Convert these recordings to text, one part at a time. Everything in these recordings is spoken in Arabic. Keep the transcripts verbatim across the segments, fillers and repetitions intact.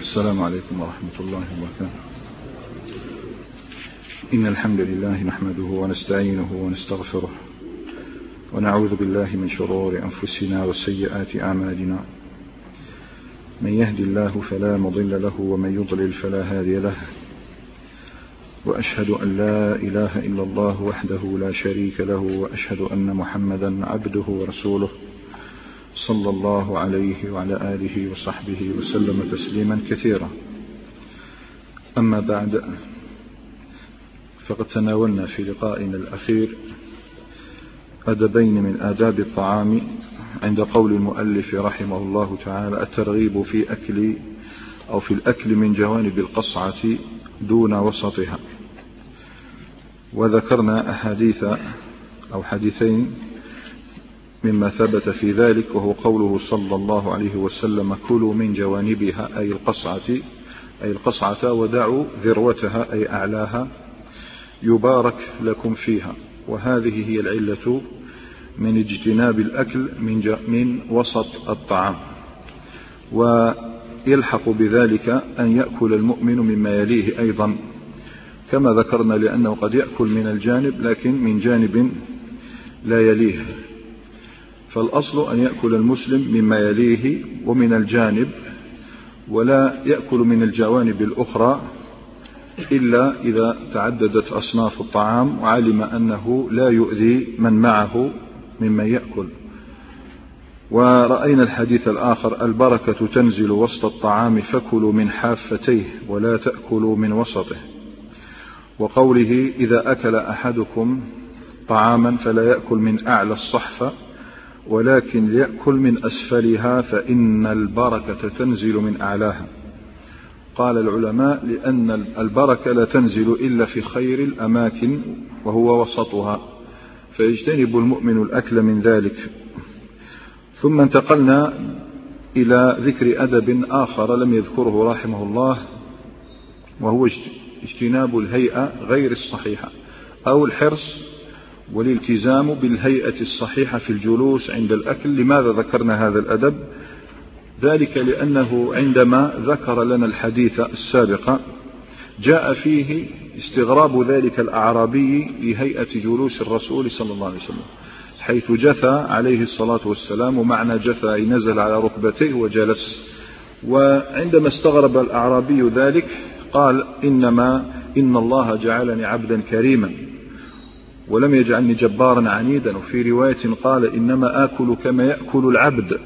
السلام عليكم ورحمة الله وبركاته. إن الحمد لله نحمده ونستعينه ونستغفره ونعوذ بالله من شرور أنفسنا وسيئات أعمالنا. من يهدي الله فلا مضل له ومن يضلل فلا هادي له، وأشهد أن لا إله إلا الله وحده لا شريك له، وأشهد أن محمدا عبده ورسوله صلى الله عليه وعلى آله وصحبه وسلم تسليما كثيرا. أما بعد، فقد تناولنا في لقائنا الأخير أدبين من آداب الطعام عند قول المؤلف رحمه الله تعالى: الترغيب في أكل أو في الأكل من جوانب القصعة دون وسطها. وذكرنا أحاديث أو حديثين مما ثبت في ذلك، وهو قوله صلى الله عليه وسلم: كلوا من جوانبها، أي القصعة أي القصعة ودعوا ذروتها أي أعلاها، يبارك لكم فيها. وهذه هي العلة من اجتناب الأكل من, من وسط الطعام. ويلحق بذلك أن يأكل المؤمن مما يليه أيضا كما ذكرنا، لأنه قد يأكل من الجانب لكن من جانب لا يليه. فالأصل أن يأكل المسلم مما يليه ومن الجانب، ولا يأكل من الجوانب الأخرى إلا إذا تعددت أصناف الطعام وعلم أنه لا يؤذي من معه ممن يأكل. ورأينا الحديث الآخر: البركة تنزل وسط الطعام فكلوا من حافتيه ولا تأكلوا من وسطه. وقوله: إذا أكل أحدكم طعاما فلا يأكل من أعلى الصحفة ولكن ليأكل من أسفلها فإن البركة تنزل من أعلاها. قال العلماء: لأن البركة لا تنزل إلا في خير الأماكن وهو وسطها، فيجتنب المؤمن الأكل من ذلك. ثم انتقلنا إلى ذكر أدب آخر لم يذكره رحمه الله، وهو اجتناب الهيئة غير الصحيحة أو الحرص والالتزام بالهيئة الصحيحة في الجلوس عند الأكل. لماذا ذكرنا هذا الأدب؟ ذلك لأنه عندما ذكر لنا الحديث السابق جاء فيه استغراب ذلك الأعرابي لهيئة جلوس الرسول صلى الله عليه وسلم، حيث جثى عليه الصلاة والسلام، ومعنى جثى أي نزل على ركبتيه وجلس. وعندما استغرب الأعرابي ذلك قال: إنما إن الله جعلني عبدا كريما ولم يجعلني جبارا عنيدا. وفي رواية قال: إنما آكل كما يأكل العبد.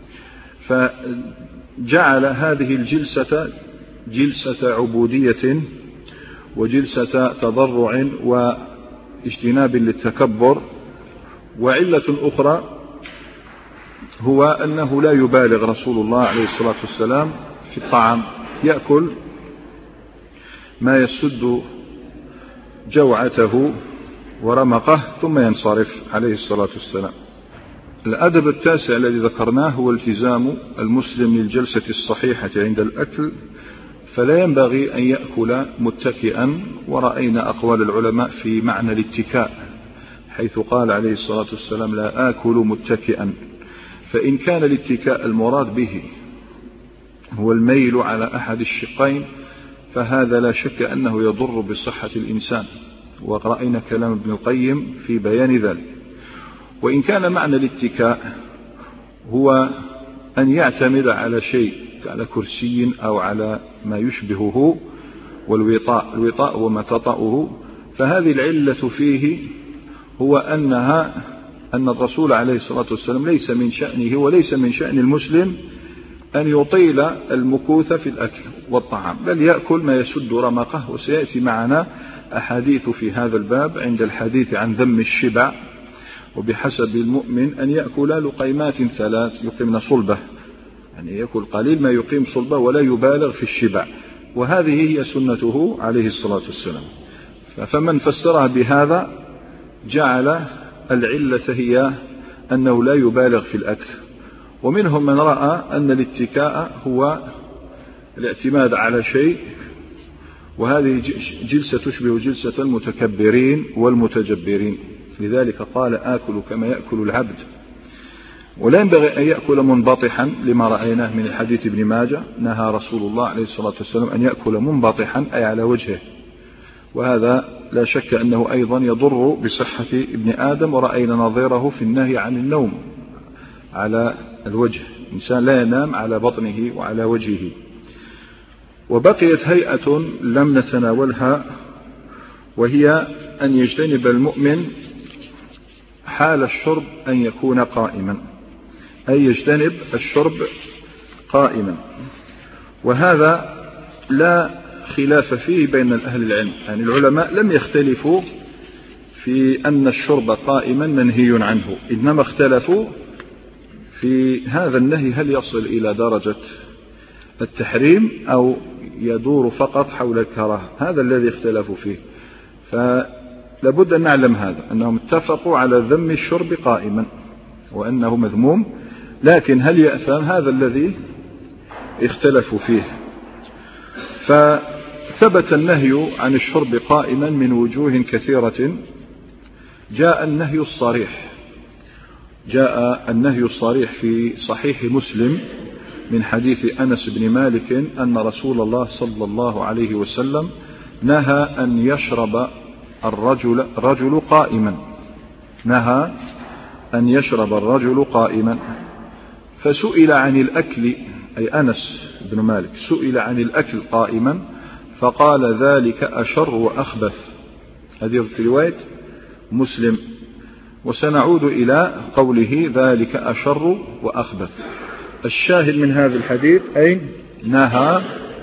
فجعل هذه الجلسة جلسة عبودية وجلسة تضرع واجتناب للتكبر. وعلة أخرى هو أنه لا يبالغ رسول الله عليه الصلاة والسلام في الطعام، يأكل ما يسد جوعته ورمقه ثم ينصرف عليه الصلاة والسلام. الأدب التاسع الذي ذكرناه هو التزام المسلم للجلسة الصحيحة عند الأكل، فلا ينبغي أن يأكل متكئا. ورأينا أقوال العلماء في معنى الاتكاء، حيث قال عليه الصلاة والسلام: لا آكل متكئا. فإن كان الاتكاء المراد به هو الميل على أحد الشقين فهذا لا شك أنه يضر بصحة الإنسان، ورأينا كلام ابن القيم في بيان ذلك. وإن كان معنى الاتكاء هو أن يعتمد على شيء، على كرسي أو على ما يشبهه، والوطاء الوطاء وما تطأه، فهذه العلة فيه هو أنها أن الرسول عليه الصلاة والسلام ليس من شأنه وليس من شأن المسلم أن يطيل المكوث في الأكل والطعام، بل يأكل ما يسد رمقه. وسيأتي معنا أحاديث في هذا الباب عند الحديث عن ذم الشبع. وبحسب المؤمن أن يأكل لقيمات ثلاث يقيمن صلبه، يعني يأكل قليل ما يقيم صلبه ولا يبالغ في الشبع، وهذه هي سنته عليه الصلاة والسلام. فمن فسرها بهذا جعل العلة هي أنه لا يبالغ في الأكل. ومنهم من رأى أن الاتكاء هو الاعتماد على شيء، وهذه جلسة تشبه جلسة المتكبرين والمتجبرين، لذلك قال: آكل كما يأكل العبد. ولا ينبغي أن يأكل منبطحا لما رأيناه من الحديث ابن ماجه، نهى رسول الله عليه الصلاة والسلام أن يأكل منبطحا أي على وجهه، وهذا لا شك أنه أيضا يضر بصحة ابن آدم، ورأينا نظيره في النهي عن النوم على الوجه، الإنسان لا ينام على بطنه وعلى وجهه. وبقيت هيئة لم نتناولها، وهي أن يجتنب المؤمن حال الشرب أن يكون قائما، أي يجتنب الشرب قائما، وهذا لا خلاف فيه بين أهل العلم، يعني العلماء لم يختلفوا في أن الشرب قائما منهي عنه، إنما اختلفوا في هذا النهي هل يصل إلى درجة التحريم أو يدور فقط حول الكراهة، هذا الذي اختلفوا فيه. فلابد أن نعلم هذا، أنهم اتفقوا على ذم الشرب قائما وأنه مذموم، لكن هل يأثم؟ هذا الذي اختلفوا فيه. فثبت النهي عن الشرب قائما من وجوه كثيرة. جاء النهي الصريح جاء النهي الصريح في صحيح مسلم من حديث أنس بن مالك أن رسول الله صلى الله عليه وسلم نهى أن يشرب الرجل رجل قائما نهى أن يشرب الرجل قائما فسئل عن الأكل، أي أنس بن مالك سئل عن الأكل قائما فقال ذلك أشر وأخبث. هذه في رواية مسلم، وسنعود إلى قوله ذلك أشر وأخبث. الشاهد من هذا الحديث أي نهى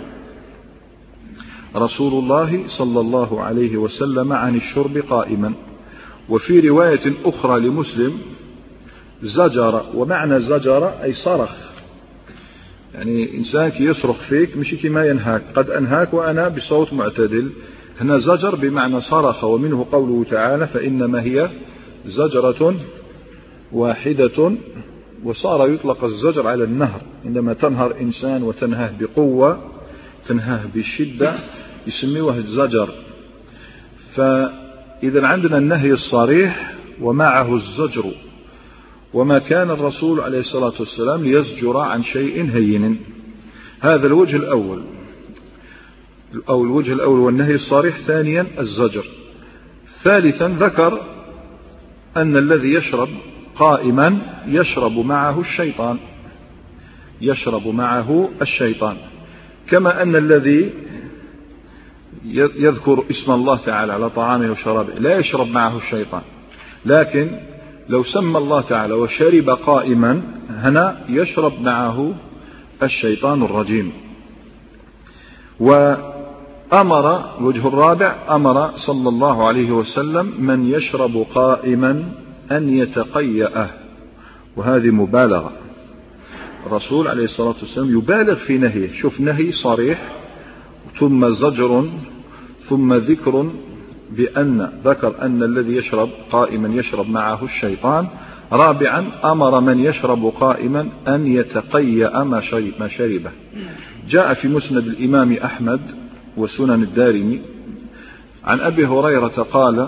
رسول الله صلى الله عليه وسلم عن الشرب قائما. وفي رواية أخرى لمسلم زجر، ومعنى زجر أي صرخ، يعني إنسان كي يصرخ فيك مش كما ينهاك، قد أنهاك وأنا بصوت معتدل. هنا زجر بمعنى صرخ، ومنه قوله تعالى فإنما هي زجرة واحدة. وصار يطلق الزجر على النهر، عندما تنهر إنسان وتنهاه بقوة تنهاه بشدة يسميه الزجر. فإذا عندنا النهي الصريح ومعه الزجر، وما كان الرسول عليه الصلاة والسلام ليزجر عن شيء هين. هذا الوجه الأول أو الوجه الأول والنهي الصريح. ثانيا الزجر. ثالثا ذكر أن الذي يشرب قائما يشرب معه الشيطان يشرب معه الشيطان كما أن الذي يذكر اسم الله تعالى على طعامه وشرابه لا يشرب معه الشيطان، لكن لو سمى الله تعالى وشرب قائما هنا يشرب معه الشيطان الرجيم. وأمر الوجه الرابع أمر صلى الله عليه وسلم من يشرب قائما أن يتقيأه، وهذه مبالغة. الرسول عليه الصلاة والسلام يبالغ في نهيه. شوف، نهي صريح ثم زجر ثم ذكر بأن ذكر أن الذي يشرب قائما يشرب معه الشيطان. رابعا أمر من يشرب قائما أن يتقيأ ما شربه. جاء في مسند الإمام أحمد وسنن الدارمي عن أبي هريرة قال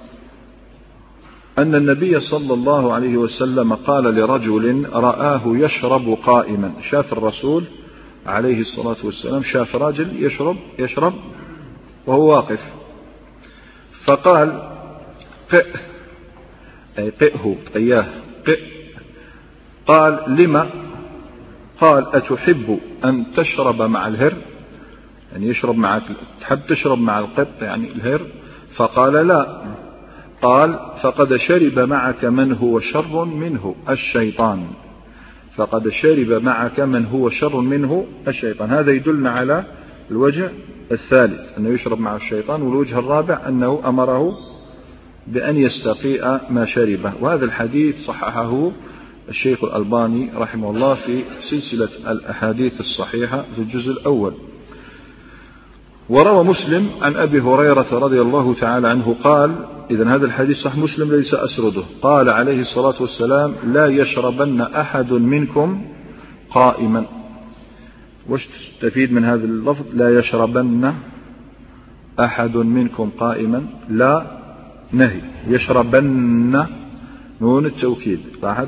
أن النبي صلى الله عليه وسلم قال لرجل رآه يشرب قائما. شاف الرسول عليه الصلاة والسلام شاف راجل يشرب يشرب وهو واقف، فقال قئ، أي قئه أياه قئ. قال لما؟ قال أتحب أن تشرب مع الهر، يعني يشرب معك، تحب تشرب مع القط يعني الهر؟ فقال لا. قال فقد شرب معك من هو شر منه الشيطان فقد شرب معك من هو شر منه الشيطان. هذا يدلنا على الوجه الثالث أنه يشرب مع الشيطان، والوجه الرابع أنه أمره بأن يستقيء ما شربه. وهذا الحديث صححه الشيخ الألباني رحمه الله في سلسلة الأحاديث الصحيحة في الجزء الأول. وروى مسلم عن أبي هريرة رضي الله تعالى عنه قال، إذن هذا الحديث صح مسلم ليس أسرده، قال عليه الصلاة والسلام لا يشربن أحد منكم قائما. وش تستفيد من هذا اللفظ لا يشربن أحد منكم قائما؟ لا نهي، يشربن نون التوكيد، لاحظ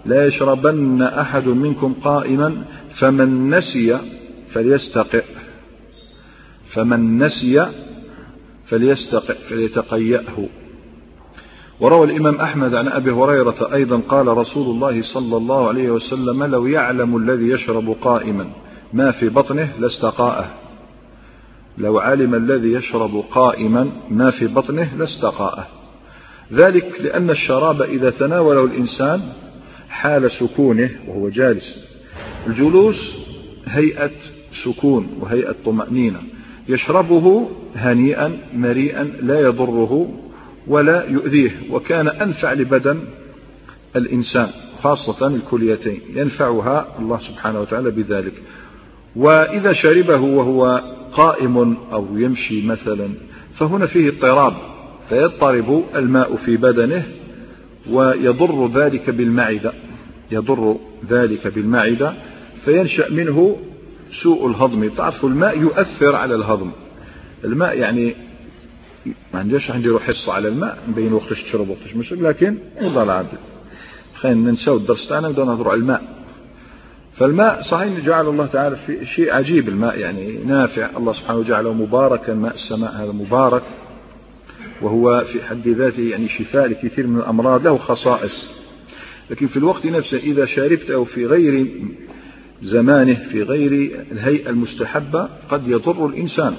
لا يشربن أحد منكم قائما فمن نسي فليستقئ فمن نسي فليستقئ فليتقيأه. وروى الإمام أحمد عن أبي هريرة أيضا قال رسول الله صلى الله عليه وسلم لو يعلم الذي يشرب قائما ما في بطنه لاستقاءه. لو علم الذي يشرب قائما ما في بطنه لاستقاءه. ذلك لأن الشراب إذا تناوله الإنسان حال سكونه وهو جالس، الجلوس هيئة سكون وهيئة طمأنينة، يشربه هنيئا مريئا لا يضره ولا يؤذيه، وكان أنفع لبدن الإنسان خاصة الكليتين ينفعها الله سبحانه وتعالى بذلك. وإذا شربه وهو قائم أو يمشي مثلا فهنا فيه اضطراب، فيضطرب الماء في بدنه ويضر ذلك بالمعدة يضر ذلك بالمعدة فينشأ منه سوء الهضم. تعرفوا الماء يؤثر على الهضم. الماء يعني ما عنديش نديروا حصة على الماء نبين وقتاش تشرب وقتاش مشرب، لكن والله العظيم خلينا ننساو الدرس تاعنا ونبداو نهضروا على الماء. فالماء صحيح جعل الله تعالى في شيء عجيب، الماء يعني نافع، الله سبحانه وجعله مباركا، ماء السماء هذا مبارك وهو في حد ذاته يعني شفاء لكثير من الأمراض، له خصائص. لكن في الوقت نفسه إذا شربته في غير زمانه في غير الهيئة المستحبة قد يضر الإنسان.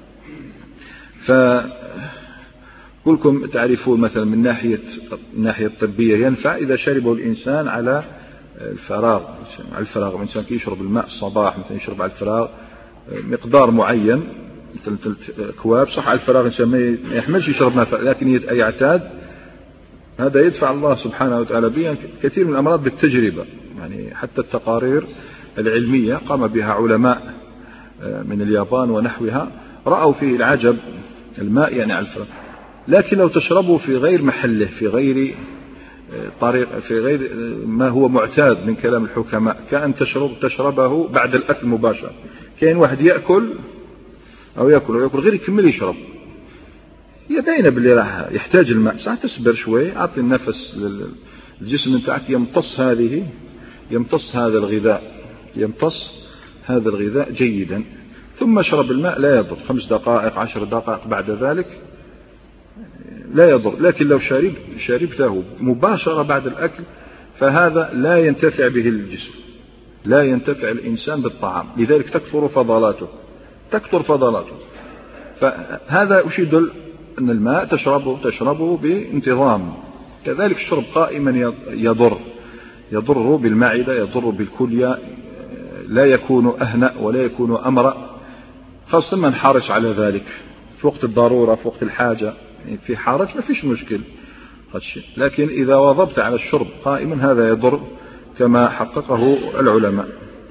فكلكم تعرفون مثلا من ناحية الناحية الطبية ينفع إذا شربه الإنسان على الفراغ على الفراغ الإنسان كي يشرب الماء الصباح مثلا يشرب على الفراغ مقدار معين مثل ثلاث أكواب صح على الفراغ الإنسان ما يحملش يشرب ماء، لكن يعتاد هذا يدفع الله سبحانه وتعالى به كثير من الأمراض بالتجربة. يعني حتى التقارير العلمية قام بها علماء من اليابان ونحوها رأوا فيه العجب، الماء يعني على الفراغ، لكن لو تشربه في غير محله في غير طريق في غير ما هو معتاد من كلام الحكماء كأن تشرب تشربه بعد الأكل مباشرة. كاين واحد يأكل أو يأكل أو يأكل غير يكمل يشرب، يبين باللي راح يحتاج الماء صح تصبر شوي أعطي النفس للجسم نتاعك يمتص هذه يمتص هذا الغذاء يمتص هذا الغذاء جيدا ثم اشرب الماء لا يضر، خمس دقائق عشر دقائق بعد ذلك لا يضر. لكن لو شرب شربته مباشرة بعد الأكل فهذا لا ينتفع به الجسم، لا ينتفع الإنسان بالطعام، لذلك تكثر فضلاته تكثر فضلاته. فهذا وش يدل أن الماء تشربه تشربه بانتظام. كذلك الشرب قائما يضر يضر بالمعدة يضر بالكلية، لا يكون أهنأ ولا يكون أمرأ، خاصة من حرص على ذلك في وقت الضرورة في وقت الحاجة في حارة ما فيش مشكل. لكن إذا واظبت على الشرب قائما هذا يضر كما حققه العلماء.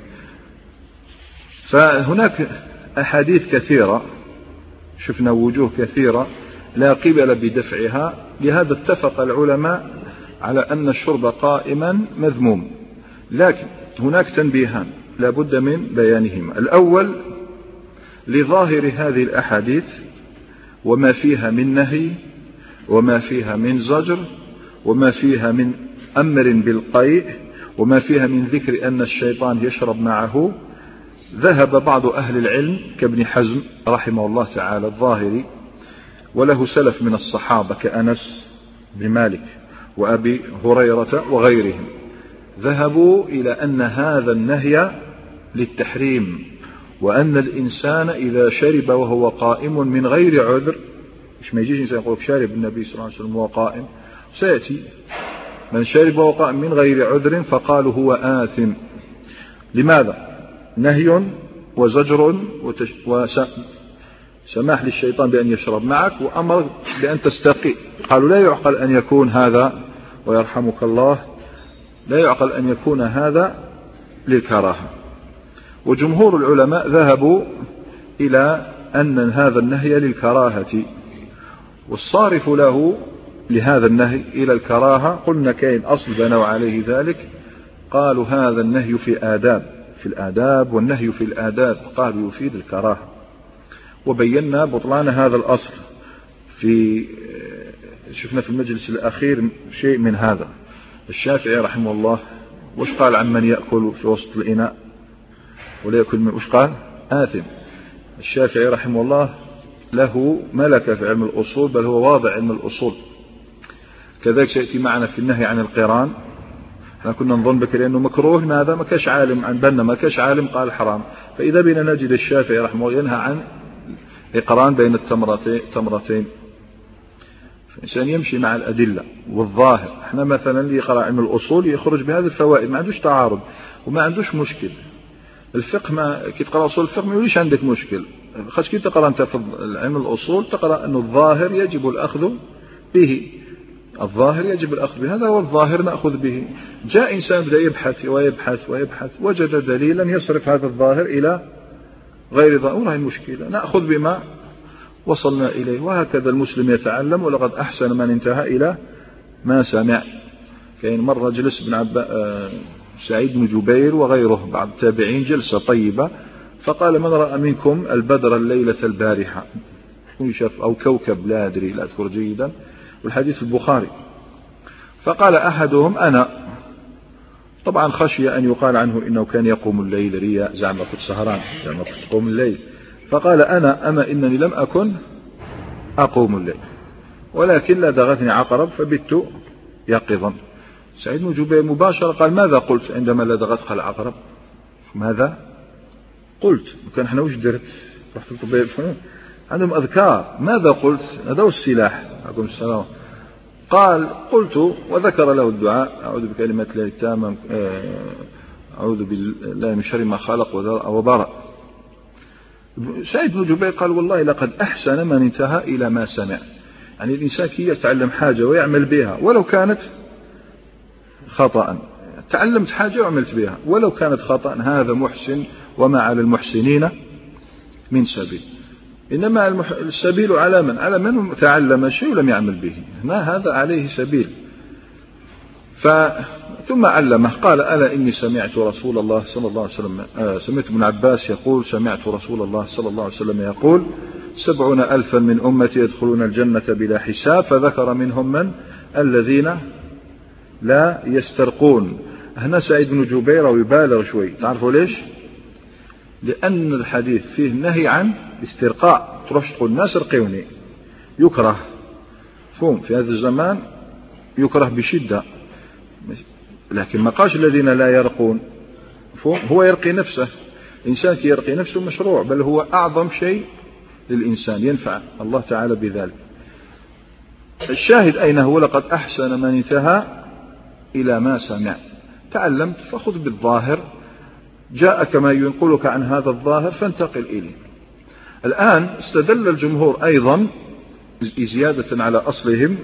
فهناك أحاديث كثيرة شفنا وجوه كثيرة لا قبل بدفعها، لهذا اتفق العلماء على أن الشرب قائما مذموم. لكن هناك تنبيهان لا بد من بيانهما. الأول لظاهر هذه الأحاديث وما فيها من نهي وما فيها من زجر وما فيها من أمر بالقيء وما فيها من ذكر أن الشيطان يشرب معه، ذهب بعض أهل العلم كابن حزم رحمه الله تعالى الظاهري وله سلف من الصحابة كأنس بن مالك وأبي هريرة وغيرهم، ذهبوا إلى أن هذا النهي للتحريم، وأن الإنسان إذا شرب وهو قائم من غير عذر، مش ما يجيش إنسان يقول شارب النبي صلى الله عليه وسلم وهو قائم، سيأتي من شرب وهو قائم من غير عذر فقالوا هو آثم. لماذا؟ نهي وزجر وسماح للشيطان بأن يشرب معك وأمر بأن تستقي. قالوا لا يعقل أن يكون هذا ويرحمك الله لا يعقل أن يكون هذا للكراهة. وجمهور العلماء ذهبوا إلى أن هذا النهي للكراهة، والصارف له لهذا النهي إلى الكراهة قلنا كاين أصل بنوا عليه ذلك، قالوا هذا النهي في آداب في الآداب والنهي في الآداب، قالوا يفيد الكراهة، وبينا بطلان هذا الأصل في شفنا في المجلس الأخير شيء من هذا. الشافعي رحمه الله وش قال عن من يأكل في وسط الإناء ولا يأكل من وش قال؟ آثم. الشافعي رحمه الله له ملكة في علم الأصول، بل هو واضع علم الأصول. كذلك سيأتي معنا في النهي عن القران. احنا كنا نظن بك لأنه مكروه، ماذا ما كاش عالم عن بنا ما كاش عالم قال حرام، فإذا بنا نجد الشافعي رحمه الله ينهى عن القران بين التمرتين. الإنسان يمشي مع الأدلة والظاهر. احنا مثلا اللي يقرأ علم الأصول يخرج بهذه الفوائد، ما عندوش تعارض وما عندوش مشكل. الفقه ما كي تقرأ أصول الفقه ما يوليش عندك مشكل، خاص كي تقرأ أنت في علم الأصول تقرأ أن الظاهر يجب الأخذ به، الظاهر يجب الأخذ به، هذا هو الظاهر نأخذ به. جاء إنسان بدأ يبحث ويبحث ويبحث وجد دليلا يصرف هذا الظاهر إلى غير ظاهر، ولا المشكلة نأخذ بما وصلنا إليه. وهكذا المسلم يتعلم، ولقد أحسن من انتهى إلى ما سمع. كاين مرة جلس ابن عب... سعيد بن جبير وغيره بعض التابعين جلسة طيبة، فقال من رأى منكم البدر الليلة البارحة، شاف أو كوكب لا أدري لا أذكر جيدا، والحديث البخاري. فقال أحدهم أنا، طبعا خشي أن يقال عنه إنه كان يقوم الليل رياء، زعما كنت سهران زعما كنت تقوم الليل. فقال أنا أما إنني لم أكن أقوم الليل ولكن لدغتني عقرب فبت يقظا. سعيد بن جبير مباشرة قال ماذا قلت عندما لدغتك العقرب؟ ماذا قلت؟ وكان احنا وش درت؟ رحت للطبيب عندهم أذكار، ماذا قلت؟ هذا هو السلاح. عليكم السلام. قال قلت، وذكر له الدعاء أعوذ بكلمات الله التامة أعوذ بالله من شر ما خلق وبرأ. سعيد بن جبير قال والله لقد أحسن من انتهى إلى ما سمع. يعني الإنسان كي يتعلم حاجة ويعمل بها ولو كانت خطأ، تعلمت حاجة وعملت بها ولو كانت خطأ، هذا محسن وما على المحسنين من سبيل. إنما السبيل على من؟ على من تعلم شيء ولم يعمل به، ما هذا عليه سبيل. ثم علمه قال ألا إني سمعت رسول الله صلى الله عليه وسلم آه سمعت ابن عباس يقول سمعت رسول الله صلى الله عليه وسلم يقول سبعون ألفا من أمتي يدخلون الجنة بلا حساب، فذكر منهم من الذين لا يسترقون. هنا سعيد بن جبير ويبالغ شوي، تعرفوا ليش؟ لأن الحديث فيه نهي عن استرقاء، تروح تقول الناس ارقوني، يكره فهم في هذا الزمان يكره بشدة، لكن ما قالش الذين لا يرقون، هو يرقي نفسه. الإنسان كي يرقي نفسه مشروع، بل هو أعظم شيء للإنسان ينفع الله تعالى بذلك. الشاهد أين هو؟ لقد أحسن من انتهى إلى ما سمع. تعلمت فخذ بالظاهر، جاءك ما ينقلك عن هذا الظاهر فانتقل إليه. الآن استدل الجمهور أيضا زيادة على أصلهم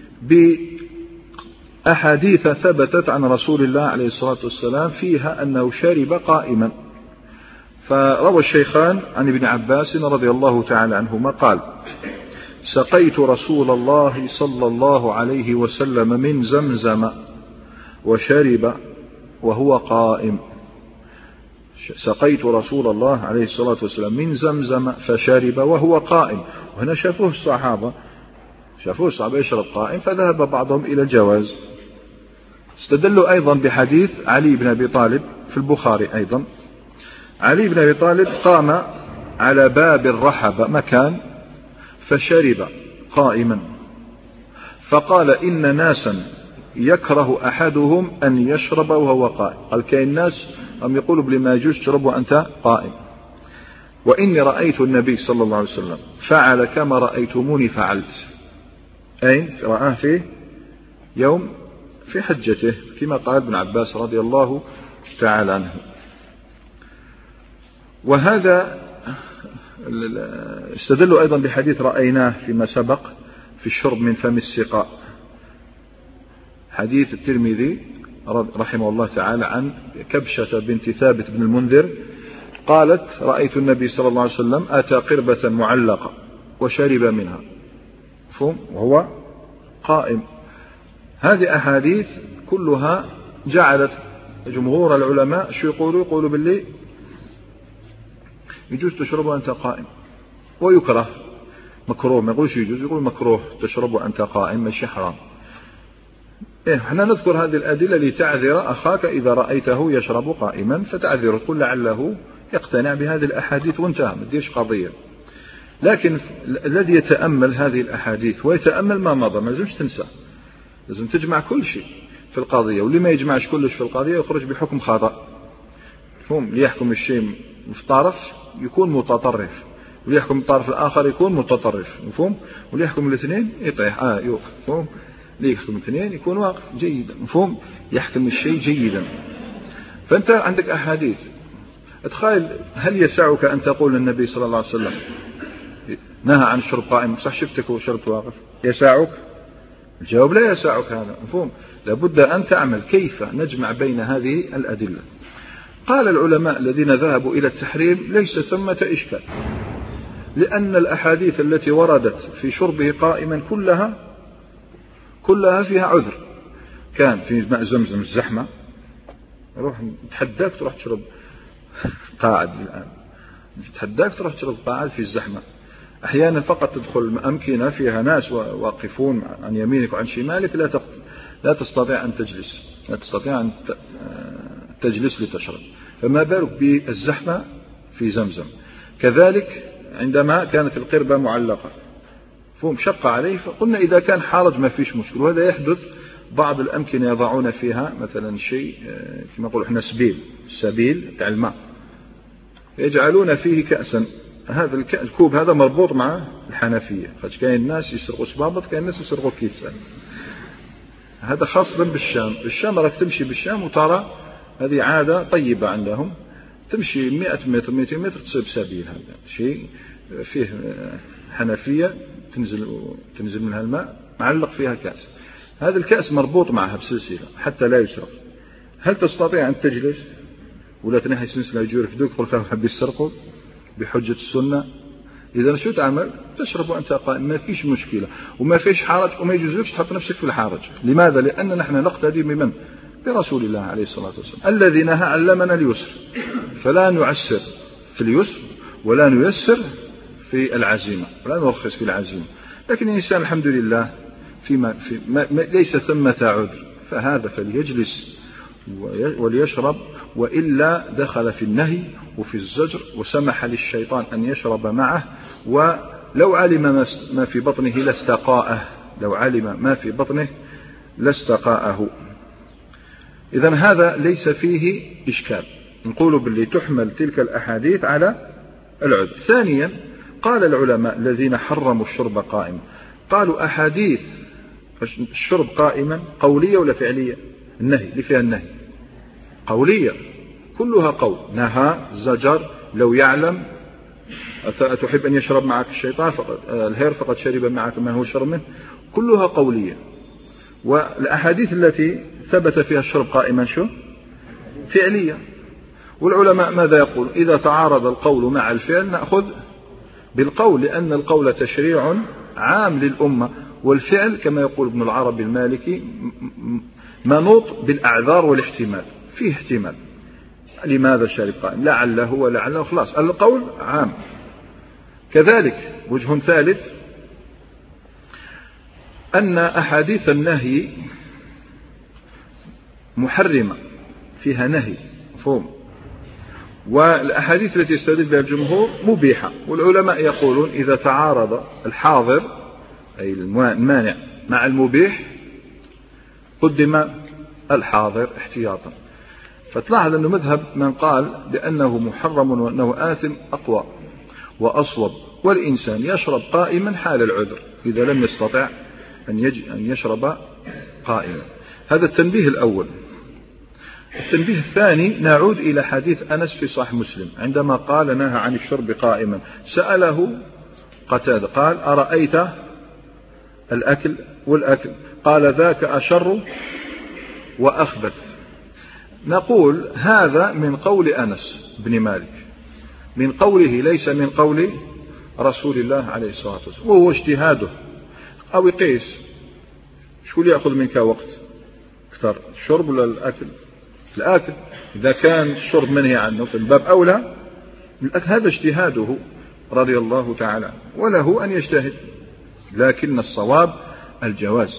بأحاديث ثبتت عن رسول الله عليه الصلاة والسلام فيها أنه شرب قائما. فروى الشيخان عن ابن عباس رضي الله تعالى عنهما قال سقيت رسول الله صلى الله عليه وسلم من زمزم وشرب وهو قائم. سقيت رسول الله عليه الصلاة والسلام من زمزم فشرب وهو قائم. وهنا شافوه الصحابة شافوه الصحابة يشرب قائم، فذهب بعضهم إلى الجواز. استدلوا أيضا بحديث علي بن أبي طالب في البخاري أيضا. علي بن أبي طالب قام على باب الرحبة مكان فشرب قائما، فقال إن ناسا يكره أحدهم أن يشرب وهو قائم. قال كاين ناس هم يقولوا بلي ما يجوز تشرب وأنت قائم، وإني رأيت النبي صلى الله عليه وسلم فعل كما رأيتموني فعلت. أين رآه فيه؟ يوم في حجته كما قال ابن عباس رضي الله تعالى عنه. وهذا استدلوا أيضا بحديث رأيناه فيما سبق في الشرب من فم السقاء، حديث الترمذي رحمه الله تعالى عن كبشة بنت ثابت بن المنذر قالت رأيت النبي صلى الله عليه وسلم أتى قربة معلقة وشرب منها فهم وهو قائم. هذه أحاديث كلها جعلت جمهور العلماء شو يقولوا؟ يقولوا باللي يجوز تشرب وأنت قائم، ويكره مكروه، ما يقولش يجوز، يقول مكروه تشرب وأنت قائم، ماشي حرام. إيه احنا نذكر هذه الأدلة لتعذر أخاك إذا رأيته يشرب قائما، فتعذر تقول لعله يقتنع بهذه الأحاديث وانتهى، ما تديش قضية. لكن الذي يتأمل هذه الأحاديث ويتأمل ما مضى ما لازمش تنسى، لازم تجمع كل شيء في القضية، واللي ما يجمعش كلش في القضية يخرج بحكم خطأ. مفهوم؟ ليحكم الشيء في طرف يكون متطرف، وليحكم الطرف الآخر يكون متطرف. مفهوم؟ وليحكم الاثنين يطيح آه يوقف. مفهوم؟ ليحكم الاثنين يكون واقف جيدا. مفهوم؟ يحكم الشيء جيدا. فأنت عندك أحاديث، اتخيل هل يسعك أن تقول النبي صلى الله عليه وسلم نهى عن الشرب قائم، صح شفتك وشربت واقف؟ يسعك؟ الجواب لا يسعك هذا. مفهوم؟ لابد أن تعمل كيف نجمع بين هذه الأدلة. قال العلماء الذين ذهبوا إلى التحريم ليس ثمة إشكال، لأن الأحاديث التي وردت في شربه قائما كلها كلها فيها عذر. كان في ماء زمزم الزحمة، روح تحداك تروح تشرب قاعد، الآن تحداك تروح تشرب قاعد في الزحمة. أحيانا فقط تدخل أمكنة فيها ناس واقفون عن يمينك وعن شمالك، لا لا تستطيع أن تجلس، لا تستطيع أن تجلس لتشرب، فما بالك بالزحمة في زمزم. كذلك عندما كانت القربة معلقة فهم شق عليه، فقلنا إذا كان حرج ما فيش مشكل. وهذا يحدث بعض الأمكنة يضعون فيها مثلا شيء كما نقول احنا سبيل، السبيل تاع الماء، يجعلون فيه كأسا. هذا الكوب هذا مربوط مع الحنفية، خاطر كاين الناس يسرقوا صبابط، كاين الناس يسرقوا كيسان. هذا خاصة بالشام. الشام راك تمشي بالشام وترى هذه عادة طيبة عندهم، تمشي مئة متر مئتين متر تصيب سبيل، هذا شيء فيه حنفية تنزل تنزل منها الماء معلق فيها كأس، هذا الكأس مربوط معها بسلسلة حتى لا يسرق. هل تستطيع أن تجلس ولا تنحي سلسلة يجورك دوك قلت له حب يسرقوا بحجة السنة؟ إذا شو تعمل؟ تشرب وأنت قائم، ما فيش مشكلة وما فيش حرج، وما يجوزلكش تحط نفسك في الحرج. لماذا؟ لأن نحن نقتدي بمن؟ برسول الله عليه الصلاة والسلام الذي نهى علمنا اليسر، فلا نعسر في اليسر ولا نيسر في العزيمة ولا نرخص في العزيمة. لكن الإنسان الحمد لله فيما في ما ليس ثمة عذر، فهذا فليجلس وليشرب، وإلا دخل في النهي وفي الزجر، وسمح للشيطان أن يشرب معه، ولو علم ما في بطنه لاستقاءه، لو علم ما في بطنه لاستقاءه. إذن هذا ليس فيه إشكال، نقول باللي تحمل تلك الأحاديث على العذر. ثانيا قال العلماء الذين حرموا الشرب قائما، قالوا أحاديث الشرب قائما قولية ولا فعلية؟ النهي اللي فيها النهي قولية، كلها قول، نهى، زجر، لو يعلم، أتحب أن يشرب معك الشيطان فقد الهير فقد شرب معك ما هو شرب منه، كلها قولية. والأحاديث التي ثبت فيها الشرب قائما شو؟ فعلية. والعلماء ماذا يقول؟ إذا تعارض القول مع الفعل نأخذ بالقول، لأن القول تشريع عام للأمة، والفعل كما يقول ابن العربي المالكي منوط بالأعذار والاحتمال، فيه احتمال. لماذا شرب قائم؟ لعله ولعله، خلاص القول عام. كذلك وجه ثالث أن أحاديث النهي محرمة، فيها نهي مفهوم، والأحاديث التي يستدل بها الجمهور مبيحة. والعلماء يقولون إذا تعارض الحاضر أي المانع مع المبيح قدم الحاضر احتياطا. فتلاحظ أنه مذهب من قال بأنه محرم وأنه آثم أقوى وأصوب، والإنسان يشرب قائما حال العذر إذا لم يستطع أن يشرب قائما. هذا التنبيه الأول. التنبيه الثاني نعود إلى حديث أنس في صحيح مسلم عندما قال نهى عن الشرب قائما، سأله قتادة قال أرأيت الأكل والأكل؟ قال ذاك أشر وأخبث. نقول هذا من قول أنس بن مالك، من قوله ليس من قول رسول الله عليه الصلاة والسلام، وهو اجتهاده. أو يقيس شو يأخذ منك وقت أكثر، الشرب ولا الأكل؟ الأكل إذا كان الشرب منهي عنه في الباب أولى، هذا اجتهاده رضي الله تعالى، وله أن يجتهد، لكن الصواب الجواز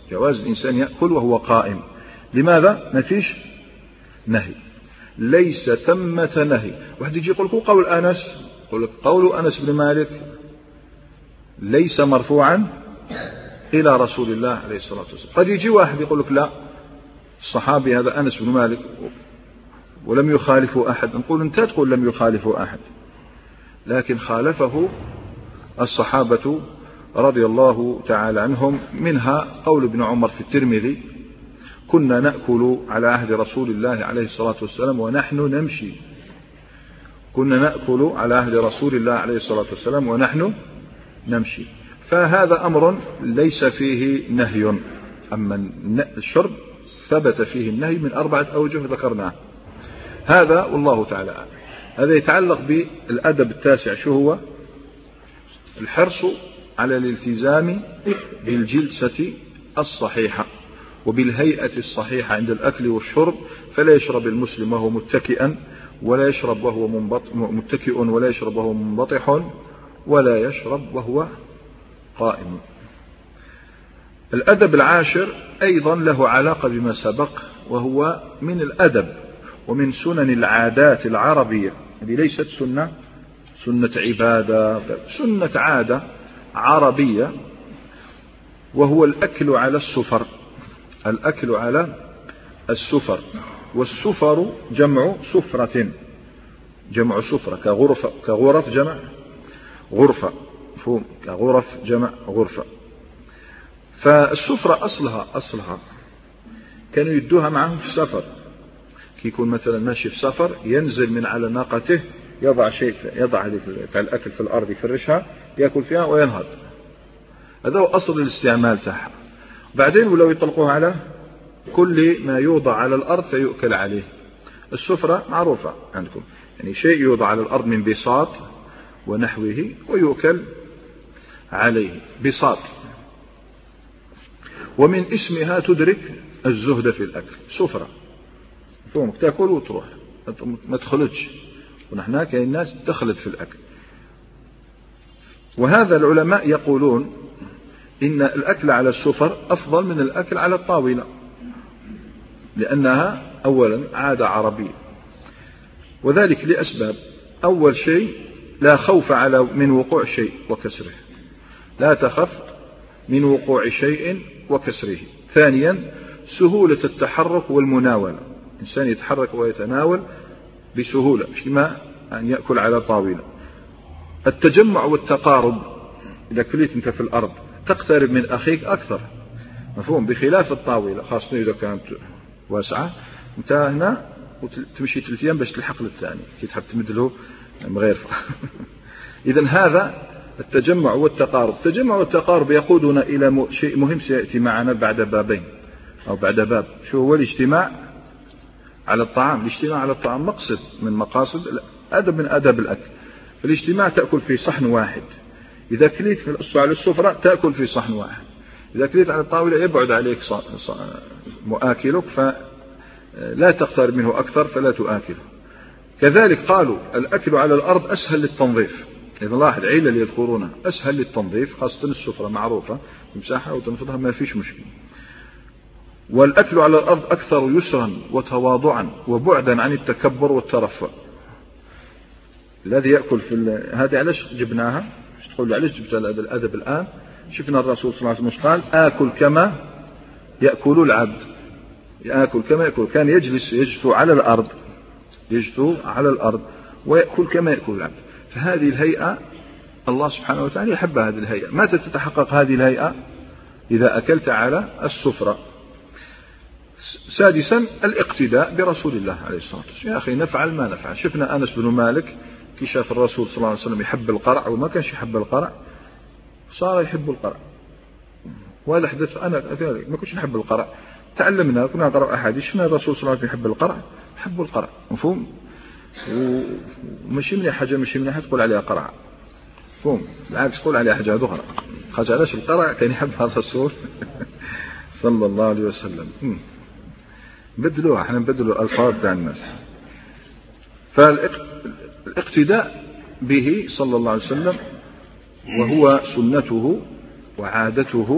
جواز الإنسان يأكل وهو قائم. لماذا؟ ما فيش نهي، ليس ثمة نهي. واحد يجي يقول لك قول أنس، يقول لك قول أنس بن مالك ليس مرفوعا إلى رسول الله عليه الصلاة والسلام. قد يجي واحد يقول لك لا، الصحابي هذا أنس بن مالك ولم يخالفه أحد. نقول أنت تقول لم يخالفه أحد، لكن خالفه الصحابة رضي الله تعالى عنهم. منها قول ابن عمر في الترمذي: كنا نأكل على عهد رسول الله عليه الصلاة والسلام ونحن نمشي. كنا نأكل على عهد رسول الله عليه الصلاة والسلام ونحن نمشي. فهذا أمر ليس فيه نهي. أما الشرب ثبت فيه النهي من أربعة أوجه ذكرناه. هذا والله تعالى أعلم. هذا يتعلق بالأدب التاسع. شو هو؟ الحرص على الالتزام بالجلسة الصحيحة وبالهيئة الصحيحة عند الأكل والشرب. فلا يشرب المسلم وهو متكئا، ولا يشرب وهو متكئ، ولا يشرب وهو منبطح، ولا يشرب وهو قائم. الأدب العاشر أيضا له علاقة بما سبق، وهو من الأدب ومن سنن العادات العربية. هذه ليست سنة سنة عبادة، سنة عادة عربية، وهو الأكل على السفر. الأكل على السفر، والسفر جمع سفرة، جمع سفرة، كغرفة، كغرف جمع غرفة، مفهوم؟ كغرف جمع غرفة. فالسفرة أصلها أصلها كانوا يدوها معهم في السفر. كي يكون مثلا ماشي في سفر ينزل من على ناقته، يضع شيء، يضع الأكل في الأرض، يفرشها، يأكل فيها وينهض. هذا هو أصل الاستعمال تاعها. بعدين ولو يطلقوها على كل ما يوضع على الأرض فيؤكل عليه. السفرة معروفة عندكم، يعني شيء يوضع على الأرض من بساط ونحوه ويؤكل عليه، بساط. ومن اسمها تدرك الزهد في الأكل، سفرة، فهمك؟ تأكل وتروح، ما تخلطش. ونحن كاين الناس دخلت في الأكل. وهذا العلماء يقولون إن الأكل على السفر أفضل من الأكل على الطاولة، لأنها أولا عادة عربية، وذلك لأسباب. أول شيء لا خوف على من وقوع شيء وكسره، لا تخف من وقوع شيء وكسره. ثانيا سهولة التحرك والمناولة، إنسان يتحرك ويتناول بسهولة، مش كما أن يأكل على طاولة. التجمع والتقارب، إذا كليت أنت في الأرض تقترب من أخيك أكثر، مفهوم؟ بخلاف الطاولة، خاصة إذا كانت واسعة، أنت هنا وتمشي ثلاث أيام باش تلحق للثاني كي تحب تمد له مغيرفة. إذن هذا التجمع والتقارب. التجمع والتقارب يقودنا إلى شيء مهم سيأتي معنا بعد بابين أو بعد باب. شو هو؟ الاجتماع على الطعام. الاجتماع على الطعام مقصد من مقاصد أدب من أدب الأكل. الاجتماع تأكل في صحن واحد. إذا كليت على السفرة تأكل في صحن واحد. إذا كليت على الطاولة يبعد عليك مؤاكلك فلا تقترب منه أكثر فلا تؤكله. كذلك قالوا الأكل على الأرض أسهل للتنظيف. إذا لاحظ عيلة اللي يذكرونها أسهل للتنظيف، خاصة السفرة معروفة تمسحها وتنفضها ما فيش مشكلة. والأكل على الأرض أكثر يسرا وتواضعا وبعدا عن التكبر والترفع. الذي يأكل في هذه علاش جبناها؟ مش تقول علاش جبت هذا الأدب الآن؟ شفنا الرسول صلى الله عليه وسلم قال آكل كما يأكل العبد، يأكل كما يأكل. كان يجلس يجثو على الأرض، يجثو على الأرض ويأكل كما يأكل العبد. فهذه الهيئة الله سبحانه وتعالى يحب هذه الهيئة. متى تتحقق هذه الهيئة؟ إذا أكلت على السفرة. سادسا الاقتداء برسول الله عليه الصلاة والسلام. يا أخي نفعل ما نفعل. شفنا أنس بن مالك كي شاف الرسول صلى الله عليه وسلم يحب القرع وما كانش يحب القرع، صار يحب القرع. وهذا حدث أنا ما كنتش نحب القرع، تعلمنا كنا نقرأ أحاديث شفنا الرسول صلى الله عليه وسلم يحب القرع، يحب القرع، مفهوم؟ ومشي من حاجة مشي من تقول عليها قرع، مفهوم؟ بالعكس تقول عليها حاجة أخرى. خاطر علاش القرع كان يحبها الرسول صلى الله عليه وسلم. بدلوها، احنا نبدلوا الألفاظ تاع الناس. فالاقتداء به صلى الله عليه وسلم وهو سنته وعادته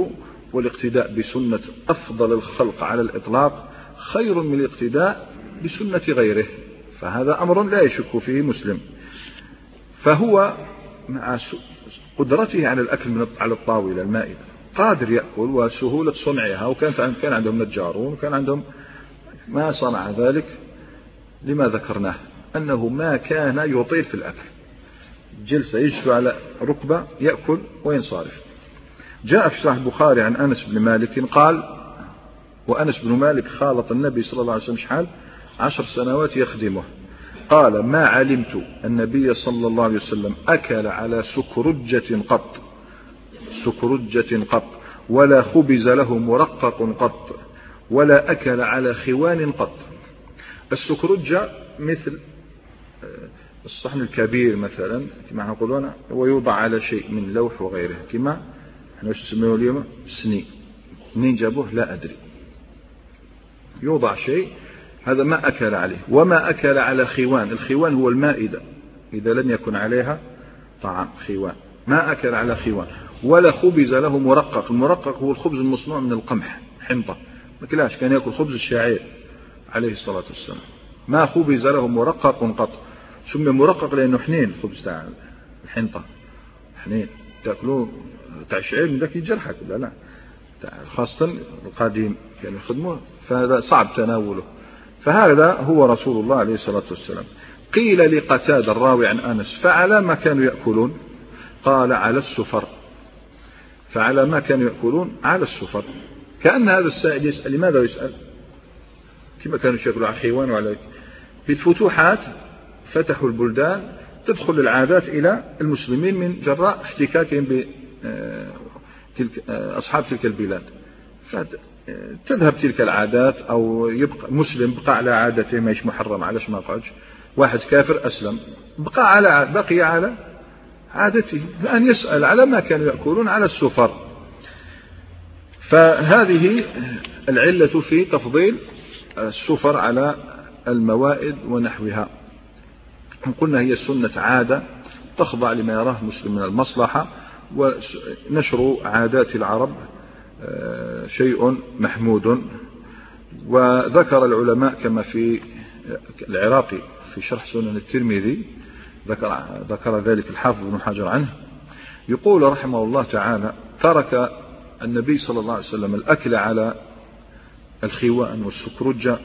والاقتداء بسنة أفضل الخلق على الإطلاق خير من الاقتداء بسنة غيره، فهذا أمر لا يشك فيه مسلم. فهو مع قدرته على الأكل من على الطاولة المائدة قادر يأكل وسهولة صنعها، وكان كان عندهم نجارون وكان عندهم ما صنع ذلك لما ذكرناه أنه ما كان يطيل في الأكل، جلسة يجلس على ركبة يأكل وينصرف. جاء في صحيح البخاري عن أنس بن مالك قال، وأنس بن مالك خالط النبي صلى الله عليه وسلم شحال عشر سنوات يخدمه، قال ما علمت النبي صلى الله عليه وسلم أكل على سكرجة قط سكرجة قط ولا خبز له مرقق قط ولا أكل على خوان قط. السكرجة مثل الصحن الكبير مثلا كما نقولون، ويوضع على شيء من لوح وغيره كما احنا نسميه اليوم سني، منين جابوه لا أدري، يوضع شيء هذا ما أكل عليه. وما أكل على خوان، الخوان هو المائدة إذا لم يكن عليها طعام، خوان ما أكل على خوان. ولا خبز له مرقق، المرقق هو الخبز المصنوع من القمح حنطة، ما كلاش كان يأكل خبز الشعير عليه الصلاة والسلام. ما خبز له مرقق قط، سمي مرقق لأنه حنين، خبز تاع الحنطة حنين تأكلوه تاع الشعير من ذاك يجرحك لا لا، خاصة القديم كانوا يخدموه، فهذا صعب تناوله. فهذا هو رسول الله عليه الصلاة والسلام. قيل لقتادة الراوي عن أنس فعلى ما كانوا يأكلون؟ قال على السفر. فعلى ما كانوا يأكلون على السفر. كأن هذا السائل يسأل لماذا يسأل؟ كما كانوا يأكلوا على خيوان وعلى في الفتوحات فتحوا البلدان تدخل العادات إلى المسلمين من جراء احتكاكهم بأصحاب تلك البلاد، فتذهب تلك العادات أو يبقى مسلم بقى على عادته ماهيش محرم، علاش ما قعدش واحد كافر أسلم بقى على بقي على عادته، لأن يسأل على ما كانوا يأكلون على السفر. فهذه العلة في تفضيل السفر على الموائد ونحوها. قلنا هي سنة عادة تخضع لما يراه مسلم من المصلحة، ونشر عادات العرب شيء محمود. وذكر العلماء كما في العراقي في شرح سنن الترمذي ذكر, ذكر ذلك الحافظ بن حجر عنه، يقول رحمه الله تعالى ترك النبي صلى الله عليه وسلم الأكل على الخوان والسكرجة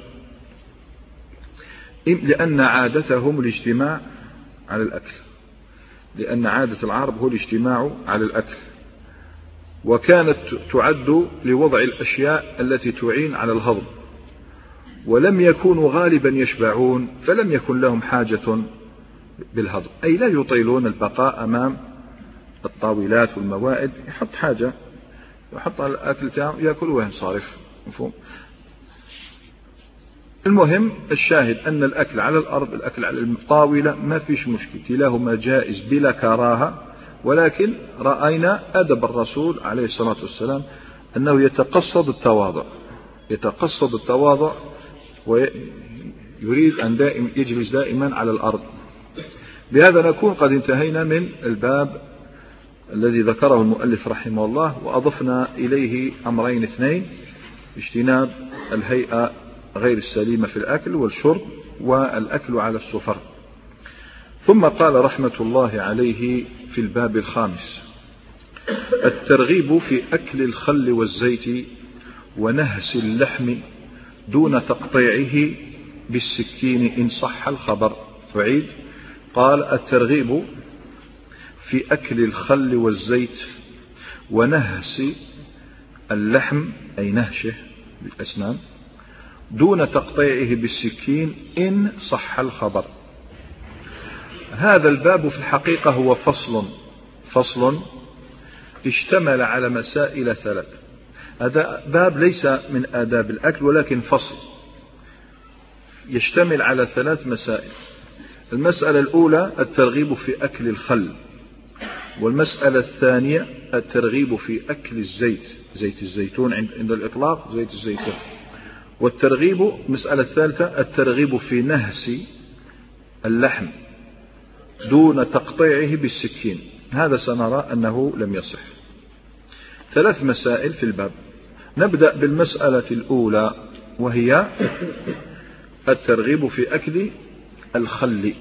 لأن عادتهم الاجتماع على الأكل، لأن عادة العرب هو الاجتماع على الأكل، وكانت تعد لوضع الأشياء التي تعين على الهضم، ولم يكونوا غالبا يشبعون فلم يكن لهم حاجة بالهضم، أي لا يطيلون البقاء أمام الطاولات والموائد، يحط حاجة يحط على الأكل تاعه يأكل وينصرف. مفهوم؟ المهم الشاهد أن الأكل على الأرض الأكل على الطاولة ما فيش مشكلة، كلاهما جائز بلا كراهة، ولكن رأينا أدب الرسول عليه الصلاة والسلام أنه يتقصد التواضع يتقصد التواضع ويريد أن دائم يجلس دائما على الأرض. بهذا نكون قد انتهينا من الباب الذي ذكره المؤلف رحمه الله، وأضفنا إليه أمرين اثنين: اجتناب الهيئة غير السليمة في الأكل والشرب، والأكل على السفر. ثم قال رحمة الله عليه في الباب الخامس: الترغيب في أكل الخل والزيت ونهس اللحم دون تقطيعه بالسكين إن صح الخبر. وعيد قال: الترغيب في أكل الخل والزيت ونهس اللحم أي نهشه بالأسنان دون تقطيعه بالسكين إن صح الخبر. هذا الباب في الحقيقة هو فصل فصل اشتمل على مسائل ثلاث. هذا باب ليس من آداب الأكل ولكن فصل يشتمل على ثلاث مسائل. المسألة الأولى الترغيب في أكل الخل، والمسألة الثانية الترغيب في أكل الزيت، زيت الزيتون عند الإطلاق زيت الزيتون، والترغيب المسألة الثالثة الترغيب في نهس اللحم دون تقطيعه بالسكين. هذا سنرى أنه لم يصح. ثلاث مسائل في الباب. نبدأ بالمسألة الأولى وهي الترغيب في أكل الخل.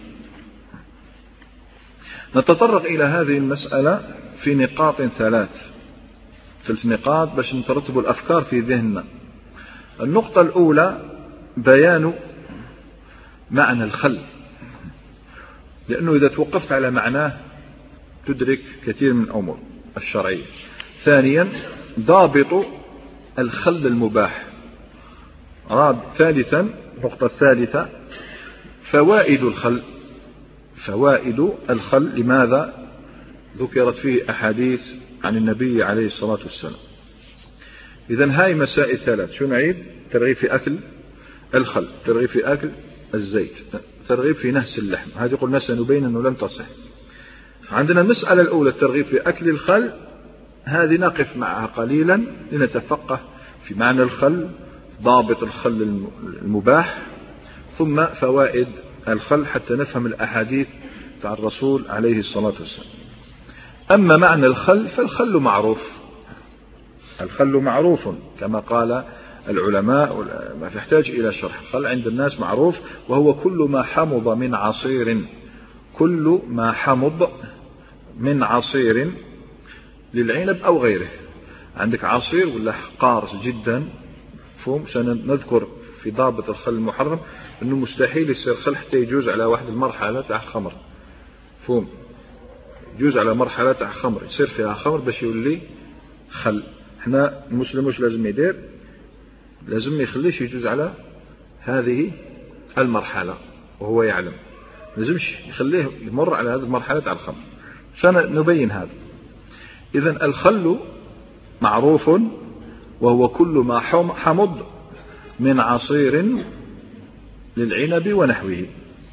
نتطرق إلى هذه المسألة في نقاط ثلاث ثلاث نقاط باش نترتب الأفكار في ذهننا. النقطة الأولى بيان معنى الخل، لأنه إذا توقفت على معناه تدرك كثير من الأمور الشرعية. ثانيا ضابط الخل المباح. ثالثا النقطة الثالثة فوائد الخل. فوائد الخل لماذا ذكرت فيه أحاديث عن النبي عليه الصلاة والسلام. إذن هاي مسائل ثلاث. شو نعيد؟ ترغيب في أكل الخل، ترغيب في أكل الزيت، ترغيب في نهس اللحم. هذه قلنا سنبين أنه لم تصح. عندنا المسألة الأولى الترغيب في أكل الخل، هذه نقف معها قليلا لنتفقه في معنى الخل، ضابط الخل المباح، ثم فوائد الخل حتى نفهم الأحاديث عن الرسول عليه الصلاة والسلام. أما معنى الخل فالخل معروف، الخل معروف كما قال العلماء ما يحتاج إلى شرح. الخل عند الناس معروف، وهو كل ما حمض من عصير، كل ما حمض من عصير للعنب أو غيره. عندك عصير ولا قارس جدا، فهم سنذكر في ضابط الخل المحرم أنه مستحيل يصير خل حتى يجوز على واحد المرحلة تاع خمر، فهم يجوز على مرحلة تاع خمر يصير فيها خمر باش يولي خل. احنا المسلم واش لازم يدير؟ لازم ما يخليش يجوز على هذه المرحلة وهو يعلم، لازمش يخليه يمر على هذه المرحلة تاع الخمر. سنبين هذا. إذن الخل معروف وهو كل ما حمض من عصير للعنب ونحوه.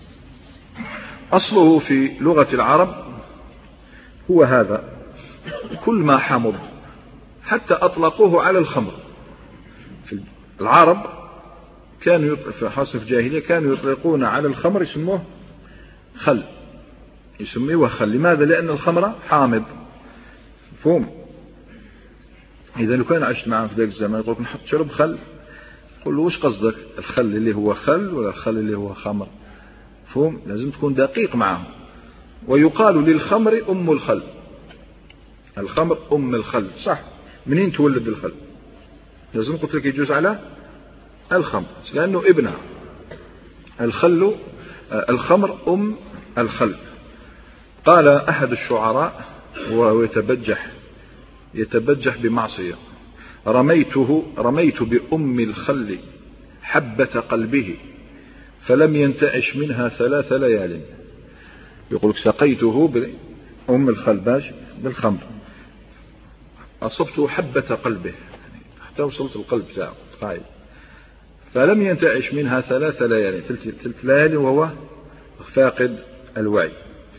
أصله في لغة العرب هو هذا، كل ما حمض، حتى أطلقوه على الخمر. في العرب كانوا في حاصل في الجاهلية كانوا يطلقون على الخمر يسموه خل، يسميه خل. لماذا؟ لأن الخمر حامض، فهم. إذا لو كان عشت معهم في ذاك الزمان يقول لك نحط شرب خل، قل له وش قصدك؟ الخل اللي هو خل ولا الخل اللي هو خمر؟ فهم. لازم تكون دقيق معهم. ويقال للخمر أم الخل، الخمر أم الخل، صح. منين تولد الخل؟ لازم قلت لك يجوز على الخمر لأنه ابنها. الخل الخمر أم الخل. قال أحد الشعراء وهو يتبجح يتبجح بمعصية: رميته رميت بأم الخل حبة قلبه فلم ينتعش منها ثلاث ليال. يقولك سقيته بأم الخل باش بالخمر، أصبته حبة قلبه حتى وصلت القلب تاعه قايل، فلم ينتعش منها ثلاث ليال، ثلاث ليال وهو فاقد الوعي.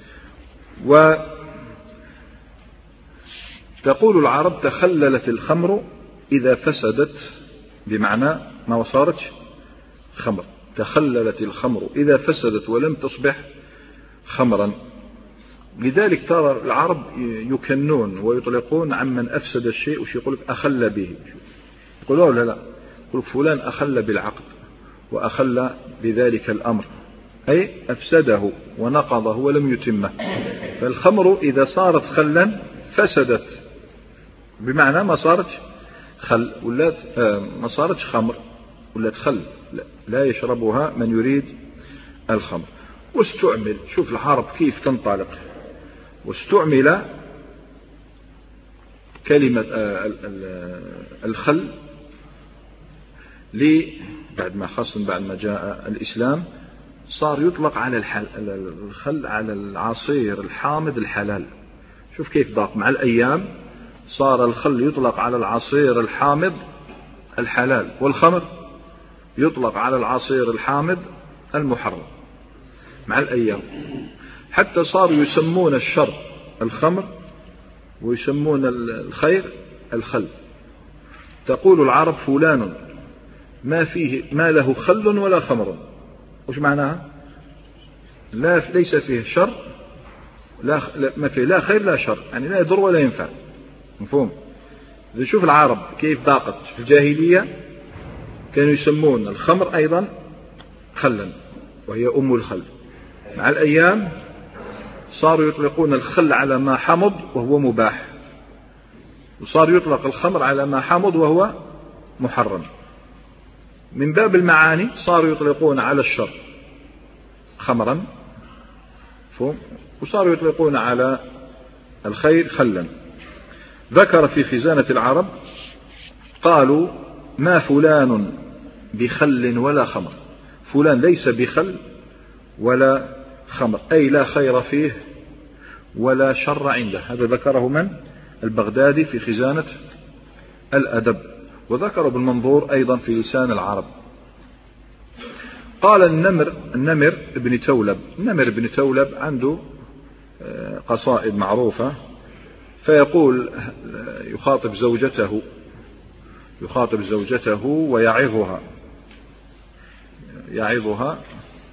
وتقول العرب: تخللت الخمر إذا فسدت، بمعنى ما صارتش خمر. تخللت الخمر إذا فسدت ولم تصبح خمرا. لذلك ترى العرب يكنون ويطلقون عمن أفسد الشيء، وش يقول لك أخل به، يقولوا لا لا، يقول فلان أخل بالعقد وأخل بذلك الأمر، أي أفسده ونقضه ولم يتمه. فالخمر إذا صارت خلا فسدت، بمعنى ما صارتش خل، ولات ما صارتش خمر، ولات خل، لا, لا يشربها من يريد الخمر. واستعمل، شوف العرب كيف تنطلق، واستعمل كلمة الخل لي بعد ما خاصة بعد ما جاء الإسلام صار يطلق على الخل على العصير الحامض الحلال. شوف كيف ضاق مع الأيام، صار الخل يطلق على العصير الحامض الحلال، والخمر يطلق على العصير الحامض المحرم مع الأيام. حتى صاروا يسمون الشر الخمر ويسمون الخير الخل. تقول العرب: فلان ما فيه ما له خل ولا خمر. وش معناها؟ لا ليس فيه شر، لا ما فيه لا خير لا شر، يعني لا يضر ولا ينفع، مفهوم؟ شوف العرب كيف ضاقت في الجاهلية، كانوا يسمون الخمر أيضا خلا، وهي أم الخل. مع الأيام صاروا يطلقون الخل على ما حمض وهو مباح، وصار يطلق الخمر على ما حمض وهو محرم. من باب المعاني صاروا يطلقون على الشر خمرا، وصاروا يطلقون على الخير خلا. ذكر في خزانة العرب قالوا: ما فلان بخل ولا خمر، فلان ليس بخل ولا خمر، أي لا خير فيه ولا شر عنده. هذا ذكره من؟ البغدادي في خزانة الأدب، وذكره بالمنظور أيضا في لسان العرب. قال النمر النمر ابن تولب النمر ابن تولب عنده قصائد معروفة، فيقول يخاطب زوجته يخاطب زوجته ويعظها يعظها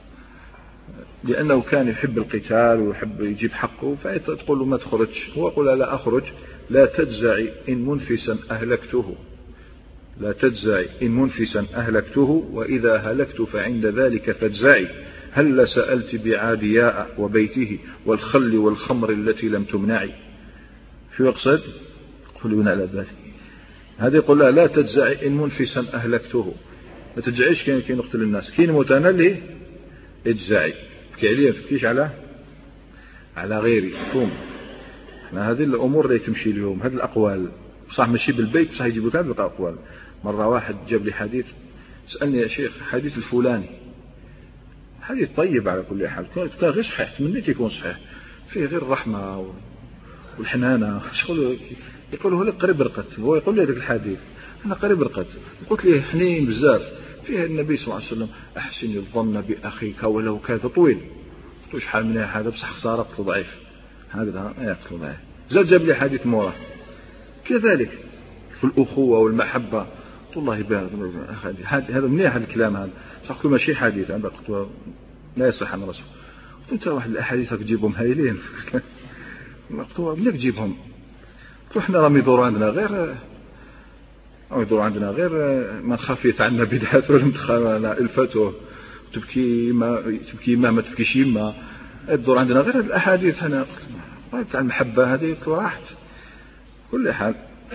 لأنه كان يحب القتال ويحب يجيب حقه، فتقول له ما تخرج، هو يقول: لا أخرج، لا تجزعي إن منفسا أهلكته لا تجزعي إن منفسا أهلكته، وإذا هلكت فعند ذلك فاجزعي، هل سألت بعادياء وبيته والخل والخمر التي لم تمنعي. شو يقصد؟ يقولون على ذلك هذا، يقول لا, لا تجزعي إن منفسا أهلكته، ما تجزعيش كين كين نقتل الناس، كين متنلي اجزعي، بكي عليه تبكيش على على غيري. فهم احنا هذه الأمور اللي تمشي اليوم، هذه الأقوال صح مشي بالبيت، صح يجيبوا هذه الأقوال. مرة واحد جاب لي حديث، سألني: يا شيخ حديث الفلاني حديث طيب على كل حال، كان غير صحيح، تمنيت يكون صحيح، فيه غير الرحمة والحنانة. يقول هو لك قريب رقت، هو يقول لي هذاك الحديث أنا قريب رقت، قلت لي حنين بزاف، فيه النبي صلى الله عليه وسلم: أحسن الظن بأخيك ولو كان طويل. قلت له شحال من هذا بصح خسارة، قلت له ضعيف هذا، ما يقتل ضعيف. زاد جاب لي حديث موراه كذلك في الأخوة والمحبة، قلت الله يبارك هذا منيح هذا الكلام هذا، صح كل ماشي حديث أنا قلت لا يصح عن رسول. قلت أنت واحد الأحاديث تجيبهم هايلين، قلت له منك تجيبهم؟ قلت احنا راهم يدوروا عندنا غير أو يدوروا عندنا غير من خفيت عنا بدعته والمدخلة الفته، تبكي ما تبكي ما ما تبكيش ما الدور عندنا غير الأحاديث. هنا قلت عن المحبة هذه راحت كل حال.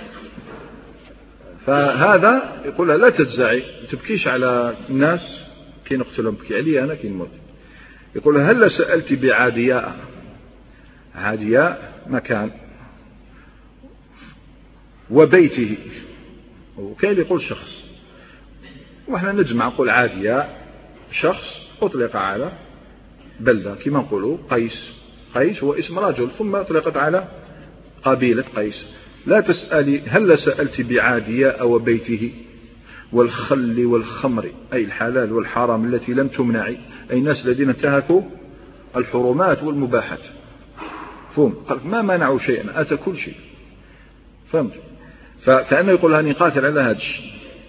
فهذا يقول لا تجزعي، تبكيش على الناس كي نقتلهم، بكي علي أنا كي نموت. يقول هل سألت بعادياء، عادياء مكان، وبيته، وكاين يقول شخص، وإحنا نجمع نقول عادياء شخص أطلق على بلدة، كما نقولوا قيس، قيس هو اسم رجل ثم أطلقت على قبيلة قيس. لا تسألي هل سألت بعادياء وبيته والخل والخمر، أي الحلال والحرام التي لم تمنعي، أي الناس الذين انتهكوا الحرمات والمباحات. فهم قال ما منعوا شيئا، أتى كل شيء. فهمت؟ فكأنه يقول هاني قاتل على هذا الشيء.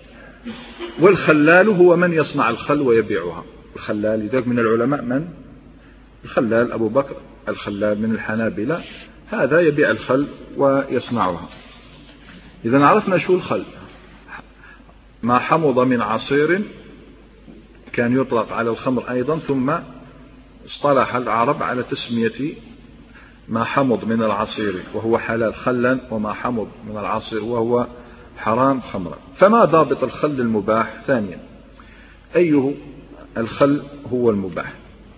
والخلال هو من يصنع الخل ويبيعها، الخلال لذلك من العلماء من؟ الخلال أبو بكر الخلال من الحنابلة، هذا يبيع الخل ويصنعها. إذا عرفنا شو الخل، ما حمض من عصير كان يطلق على الخمر أيضا، ثم اصطلح العرب على تسمية ما حمض من العصير وهو حلال خلا، وما حمض من العصير وهو حرام خمرا. فما ضابط الخل المباح؟ ثانيا أيه الخل هو المباح؟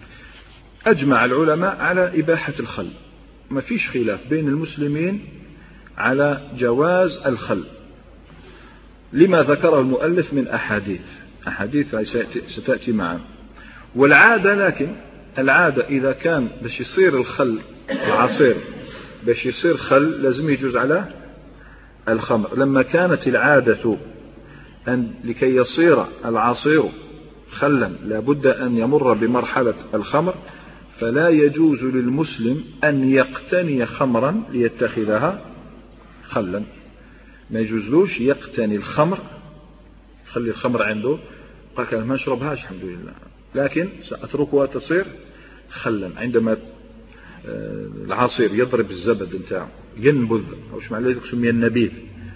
أجمع العلماء على إباحة الخل، ما فيش خلاف بين المسلمين على جواز الخل، لما ذكره المؤلف من أحاديث أحاديث ستأتي معنا. والعادة، لكن العادة إذا كان باش يصير الخل العصير باش يصير خل لازم يجوز على الخمر. لما كانت العادة أن لكي يصير العصير خلا لابد أن يمر بمرحلة الخمر، فلا يجوز للمسلم أن يقتني خمرا ليتخذها خلا، ما يجوزلوش يقتني الخمر، خلي الخمر عنده، قال ما اشربهاش الحمد لله، لكن سأتركها تصير خلا. عندما العصير يضرب الزبد نتاعه ينبذ، أو ايش معنى ذلك سمي النبيذ،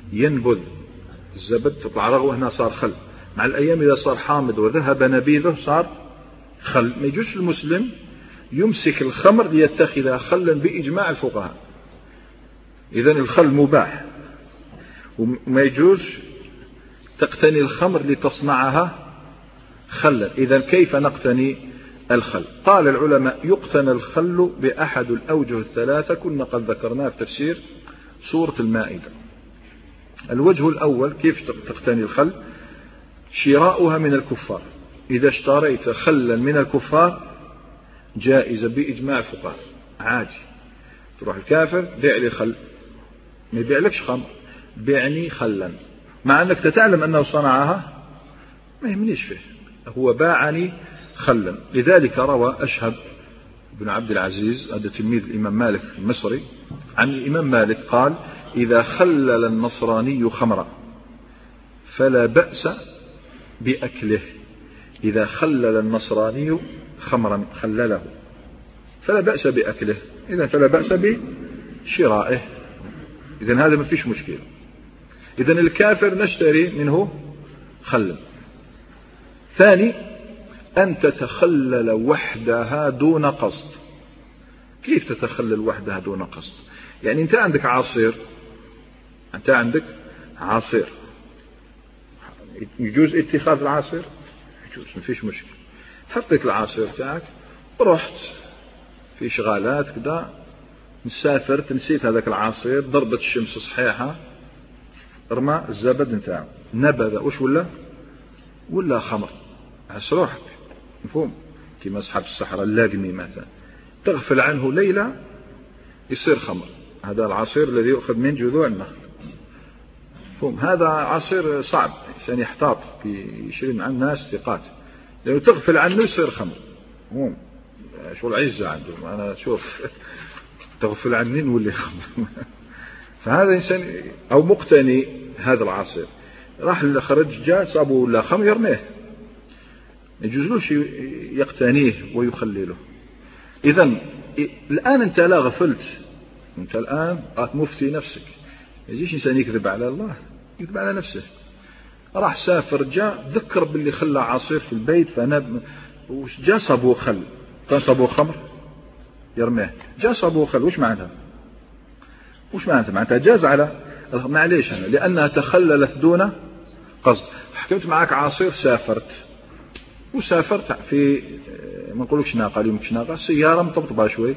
ينبذ الزبد تطلع رغوة هنا صار خل. مع الأيام إذا صار حامض وذهب نبيذه صار خل. ما يجوز المسلم يمسك الخمر ليتخذها خلا بإجماع الفقهاء. إذن الخل مباح، وما يجوز تقتني الخمر لتصنعها خلا. إذن كيف نقتني الخل؟ قال العلماء يقتنى الخل بأحد الأوجه الثلاثة كنا قد ذكرناها في تفسير سورة المائدة. الوجه الأول كيف تقتني الخل؟ شراؤها من الكفار. إذا اشتريت خلا من الكفار جائزة بإجماع الفقهاء، عادي. تروح الكافر بيع لي خل، ما يبيع لكش خمر، بيعني خلا، مع أنك تتعلم أنه صنعها ما يهمنيش فيه، هو باعني خلا. لذلك روى أشهب بن عبد العزيز هذا تلميذ الإمام مالك المصري عن الإمام مالك قال: إذا خلل النصراني خمرا فلا بأس بأكله. إذا خلل النصراني خمرا خلله فلا بأس بأكله، إذا فلا بأس بشرائه، إذن هذا ما فيش مشكلة. إذن الكافر نشتري منه خلا. ثاني أن تتخلل وحدها دون قصد. كيف تتخلل وحدها دون قصد؟ يعني أنت عندك عصير، أنت عندك عصير، يجوز اتخاذ العصير؟ يجوز، ما فيش مشكلة. حطيت العصير تاعك ورحت في شغالات كذا، مسافرت نسيت هذاك العصير، ضربت الشمس صحيحة، رمى الزبد نتاعو نبذ، وش ولا؟ ولا خمر. عس روحك، مفهوم؟ كما أصحاب الصحراء اللاقمي مثلا تغفل عنه ليلة يصير خمر. هذا العصير الذي يؤخذ من جذوع النخل، مفهوم؟ هذا عصير صعب، إنسان يحتاط يشري مع الناس ثقات، لأنه تغفل عنه يصير خمر. مفهوم؟ شو العزة عنده، أنا شوف تغفل عني نولي خمر. فهذا إنسان أو مقتني هذا العصير راح لخرج جاء صابه ولا خمر يرميه، يجوزلوش يقتنيه ويخلله. إذن الآن أنت لا غفلت، أنت الآن قات مفتي نفسك، يجيش إنسان يكذب على الله، يكذب على نفسه. راح سافر جاء ذكر باللي خلى عصير في البيت فنب، وجاء صابه خل، كان صابه خمر يرميه، جاء صابه خل، وش معناتها؟ وش معناتها؟ معناتها جاز على، معليش أنا لأنها تخللت دون قصد. حكمت معك عصير، سافرت وسافرت في ما نقولكش ناقة، اليوم كش ناقة، سيارة مطبطبة شوي،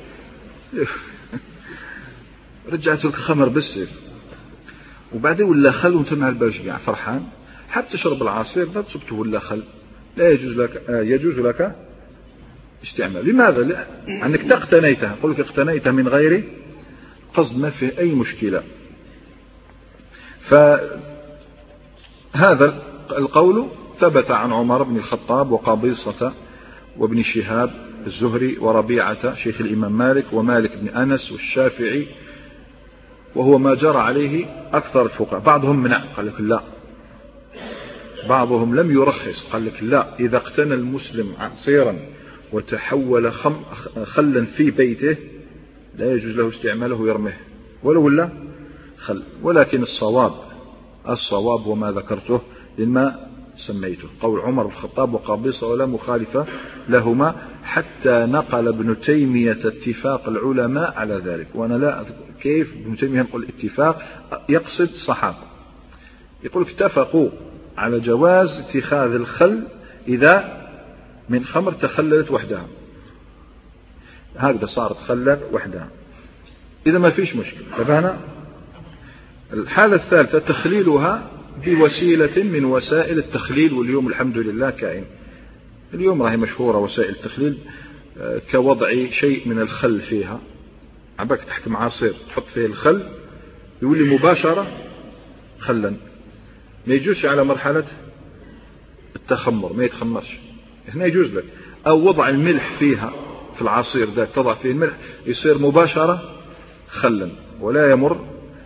رجعت لك خمر بالسيف، وبعدين ولا خل وانت مع الباش قاع فرحان، حتى تشرب العصير لا تصبته ولا خل، لا يجوز لك، يجوز لك استعمال. لماذا؟ لأنك تقتنيتها، قل لك اقتنيتها من غير قصد، ما فيه أي مشكلة. فهذا القول ثبت عن عمر بن الخطاب وقابيصة وابن شهاب الزهري وربيعة شيخ الإمام مالك ومالك بن أنس والشافعي، وهو ما جرى عليه أكثر الفقهاء. بعضهم منع، قال لك لا، بعضهم لم يرخص، قال لك لا، إذا اقتنى المسلم عصيرا وتحول خلا في بيته لا يجوز له استعماله ويرميه ولو لا خل. ولكن الصواب الصواب وما ذكرته لما سميته قول عمر بن الخطاب وقابيصة ولا مخالفة لهما، حتى نقل ابن تيمية اتفاق العلماء على ذلك. وأنا لا كيف ابن تيمية يقول اتفاق، يقصد الصحابة، يقول اتفقوا على جواز اتخاذ الخل إذا من خمر تخللت وحدها، هكذا صارت خلا وحدها، إذا ما فيش مشكلة. فهنا الحالة الثالثة تخليلها بوسيلة من وسائل التخليل، واليوم الحمد لله كائن، اليوم راهي مشهورة وسائل التخليل، كوضع شيء من الخل فيها، عباك تحكم عصير تحط فيه الخل يولي مباشرة خلا، ما يجوزش على مرحلة التخمر، ما يتخمرش، هنا يجوز لك. أو وضع الملح فيها في العصير ذاك، تضع فيه الملح يصير مباشرة خلا ولا يمر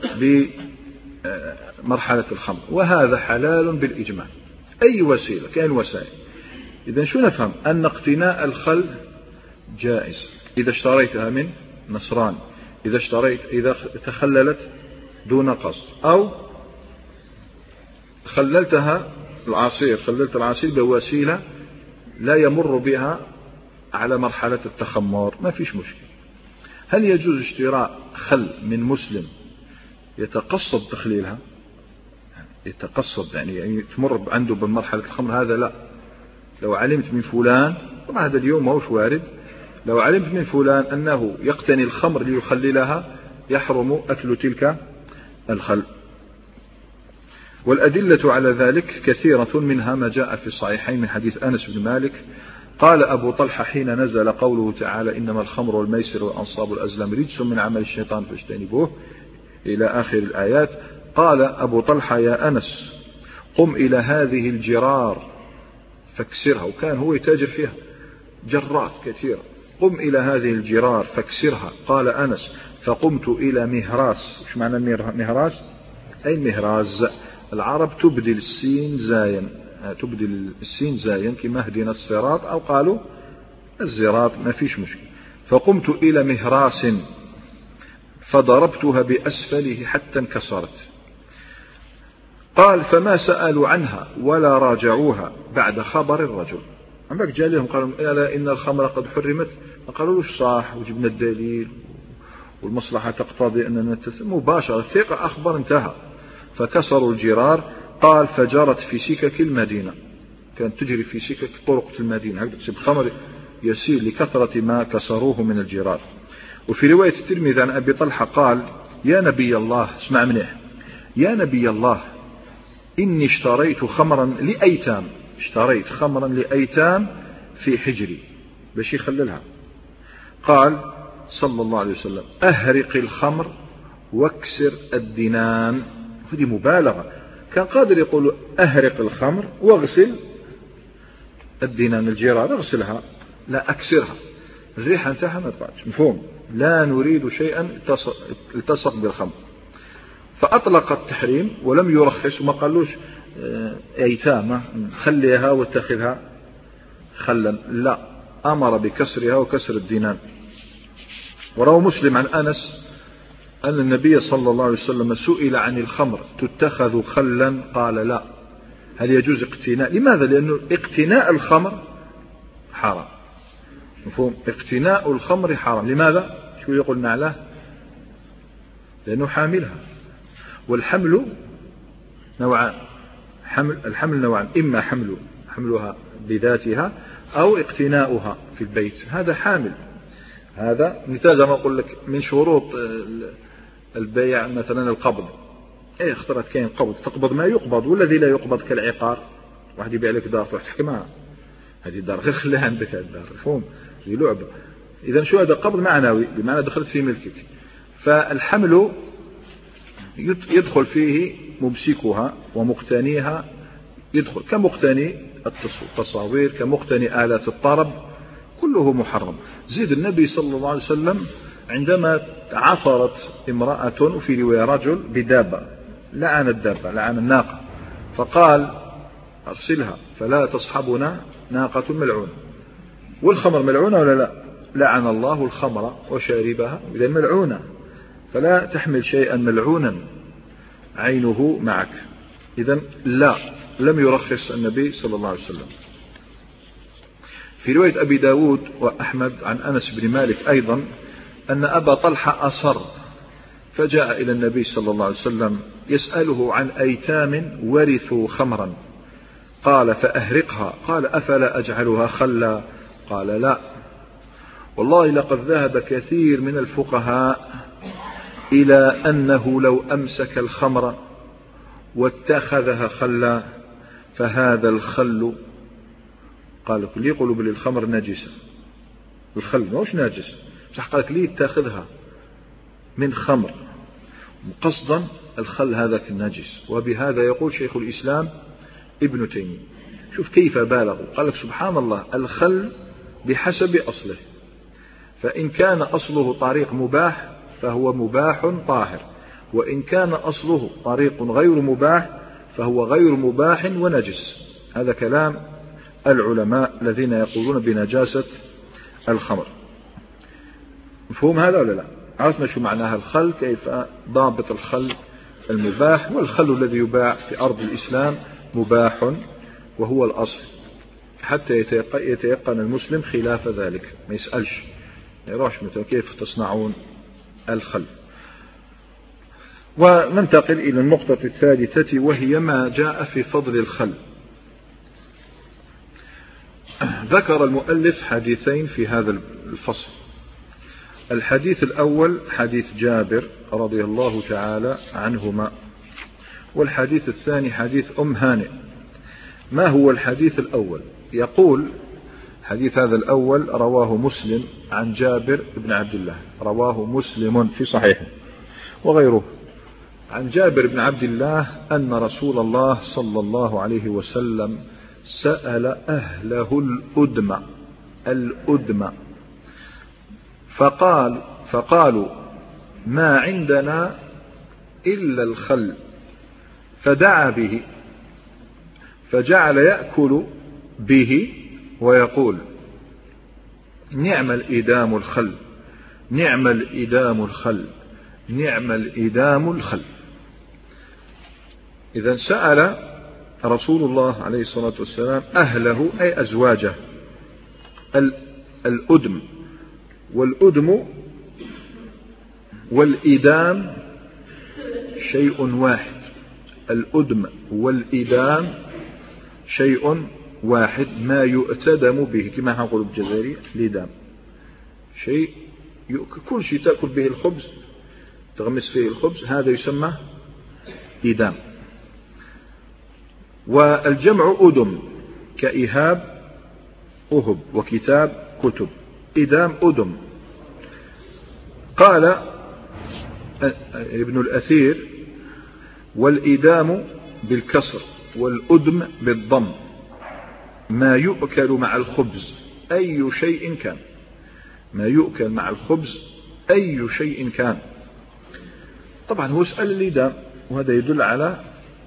بمرحلة الخمر، وهذا حلال بالإجماع. أي وسيلة كأن وسائل. إذا شو نفهم؟ أن اقتناء الخل جائز إذا اشتريتها من نصران، إذا اشتريت إذا تخللت دون قصد، أو خللتها العصير خللت العصير بوسيلة لا يمر بها على مرحلة التخمر، ما فيش مشكلة. هل يجوز اشتراء خل من مسلم يتقصد تخليلها، يتقصد يعني, يعني تمر عنده بمرحلة الخمر؟ هذا لا. لو علمت من فلان، طبعا هذا اليوم ما هوش وارد، لو علمت من فلان أنه يقتني الخمر ليخللها يحرم أكل تلك الخل. والأدلة على ذلك كثيرة، منها ما جاء في الصحيحين من حديث أنس بن مالك قال أبو طلحة حين نزل قوله تعالى إنما الخمر والميسر والأنصاب والأزلام رجس من عمل الشيطان فاجتنبوه إلى آخر الآيات، قال أبو طلحة يا أنس قم إلى هذه الجرار فاكسرها، وكان هو يتاجر فيها جرات كثيرة، قم إلى هذه الجرار فاكسرها. قال أنس فقمت إلى مهراس. وش معنى مهراس؟ أي مهراز. العرب تبدل السين زاين، تبدل السين زاين كما هدينا الصراط أو قالوا الزراط، ما فيش مشكلة. فقمت إلى مهراس فضربتها بأسفله حتى انكسرت. قال فما سألوا عنها ولا راجعوها بعد خبر الرجل. عندك جاء لهم قالوا ألا إن الخمر قد حرمت، فقالوا له صح وجبنا الدليل والمصلحة تقتضي أننا نتسم مباشرة، الثقة أخبر انتهى. فكسروا الجرار. قال فجرت في سكك المدينة، كانت تجري في سكك طرق المدينة، هكذا تسيب خمر يسير لكثرة ما كسروه من الجرار. وفي رواية الترمذي عن أبي طلحة قال يا نبي الله، اسمع منيح، يا نبي الله إني اشتريت خمرا لأيتام، اشتريت خمرا لأيتام في حجري باش يخللها. قال صلى الله عليه وسلم أهرق الخمر واكسر الدنان. هذه مبالغة، كان قادر يقول أهرق الخمر واغسل الدنان الجرار، اغسلها لا أكسرها، الريحة انتهى ما تبعدش. مفهوم؟ لا نريد شيئا التصق بالخمر. فأطلق التحريم ولم يرخص وما قالوش أيتام خليها واتخذها خلا، لا، أمر بكسرها وكسر الدنان. وروى مسلم عن أنس أن النبي صلى الله عليه وسلم سئل عن الخمر تتخذ خلا قال لا. هل يجوز اقتناء؟ لماذا؟ لأنه اقتناء الخمر حرام. مفهوم؟ اقتناء الخمر حرام. لماذا؟ شو يقولنا عليه؟ لأنه حاملها، والحمل نوعان، حمل الحمل نوعان، إما حمل حملها بذاتها أو اقتناؤها في البيت، هذا حامل. هذا مثال زي ما أقول لك من شروط البيع مثلا القبض. ايه اخترت كاين قبض، تقبض ما يقبض والذي لا يقبض كالعقار. واحد يبيع لك دار تروح تحكي معها، هذه الدار غير خليها عندك، الدار مفهوم؟ هذه لعبة. إذا شو هذا؟ قبض معنوي بمعنى دخلت في ملكك. فالحمل يدخل فيه ممسكها ومقتنيها، يدخل كمقتني التصاوير، كمقتني آلات الطرب، كله محرم. زيد النبي صلى الله عليه وسلم عندما عثرت امرأة وفي رواية رجل بدابة، لعن الدابة، لعن الناقة، فقال أرسلها فلا تصحبنا ناقة ملعونة. والخمر ملعونة ولا لا؟ لعن الله الخمر وشاربها، إذا ملعونة، فلا تحمل شيئا ملعونا عينه معك. إذا لا، لم يرخص النبي صلى الله عليه وسلم. في رواية أبي داود وأحمد عن أنس بن مالك أيضا أن أبا طلحة أصر فجاء إلى النبي صلى الله عليه وسلم يسأله عن أيتام ورثوا خمرا، قال فأهرقها. قال أفلا أجعلها خلا؟ قال لا، والله لقد ذهب كثير من الفقهاء إلى أنه لو أمسك الخمر واتخذها خلا فهذا الخل، قال لي يقولوا بلي الخمر نجسة، الخل موش ناجس، صح قالك لي تاخذها من خمر قصدا الخل هذاك النجس. وبهذا يقول شيخ الإسلام ابن تيمية. شوف كيف بالغوا، قال لك سبحان الله الخل بحسب أصله، فإن كان أصله طريق مباح فهو مباح طاهر، وإن كان أصله طريق غير مباح فهو غير مباح ونجس. هذا كلام العلماء الذين يقولون بنجاسة الخمر. مفهوم هذا ولا لا؟ عرفنا شو معناها الخل، كيف ضابط الخل المباح، والخل الذي يباع في أرض الإسلام مباح وهو الأصل، حتى يتيقن المسلم خلاف ذلك، ما يسألش، ما يروحش مثلا كيف تصنعون الخل. وننتقل إلى النقطة الثالثة، وهي ما جاء في فضل الخل. ذكر المؤلف حديثين في هذا الفصل. الحديث الأول حديث جابر رضي الله تعالى عنهما، والحديث الثاني حديث أم هانئ. ما هو الحديث الأول؟ يقول حديث هذا الأول رواه مسلم عن جابر بن عبد الله، رواه مسلم في صحيحه وغيره، عن جابر بن عبد الله أن رسول الله صلى الله عليه وسلم سأل أهله الأدم الأدم فقال فقالوا ما عندنا إلا الخل، فدعا به فجعل يأكل به ويقول نعم الإدام الخل، نعم الإدام الخل، نعم الإدام الخل. إذا سأل رسول الله عليه الصلاة والسلام أهله أي أزواجه الأدم، والأدم والإدام شيء واحد، الأدم والإدام شيء واحد، ما يؤتدم به كما نقول بالجزائرية الإدام، شيء كل شيء تأكل به الخبز تغمس فيه الخبز هذا يسمى إدام. والجمع أدم كإهاب أهب وكتاب كتب، إدام أدم. قال ابن الأثير والإدام بالكسر والأدم بالضم، ما يؤكل مع الخبز أي شيء كان، ما يؤكل مع الخبز أي شيء كان. طبعا هو سأل الإدام، وهذا يدل على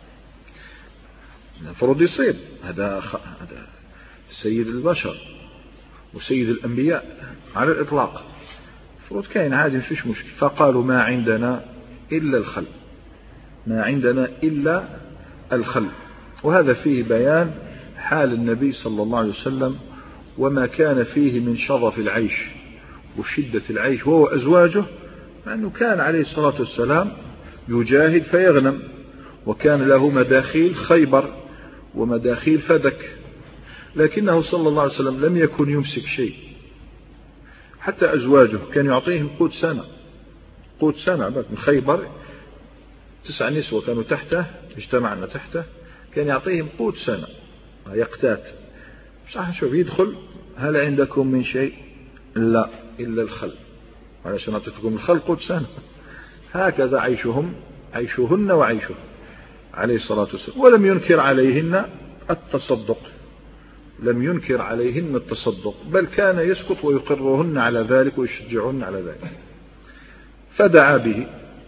المفروض يصير، هذا هذا سيد البشر وسيد الأنبياء على الإطلاق، المفروض كاين عادي ما فيش مشكل. فقالوا ما عندنا إلا الخل، ما عندنا إلا الخل. وهذا فيه بيان حال النبي صلى الله عليه وسلم وما كان فيه من شرف العيش وشدة العيش وهو أزواجه، مع أنه كان عليه الصلاة والسلام يجاهد فيغنم، وكان له مداخيل خيبر ومداخيل فدك، لكنه صلى الله عليه وسلم لم يكن يمسك شيء، حتى أزواجه كان يعطيهم قوت سنة، قوت سنة من خيبر، تسع نسوة كانوا تحته اجتمعنا تحته، كان يعطيهم قوت سنة يقتات. صح شوف يدخل هل عندكم من شيء؟ لا إلا الخل، علشان أعطيتكم الخل قوت سنة. هكذا عيشهم عيشهن وعيشه عليه الصلاة والسلام. ولم ينكر عليهن التصدق، لم ينكر عليهن التصدق، بل كان يسكت ويقرهن على ذلك ويشجعهن على ذلك. فدعا به،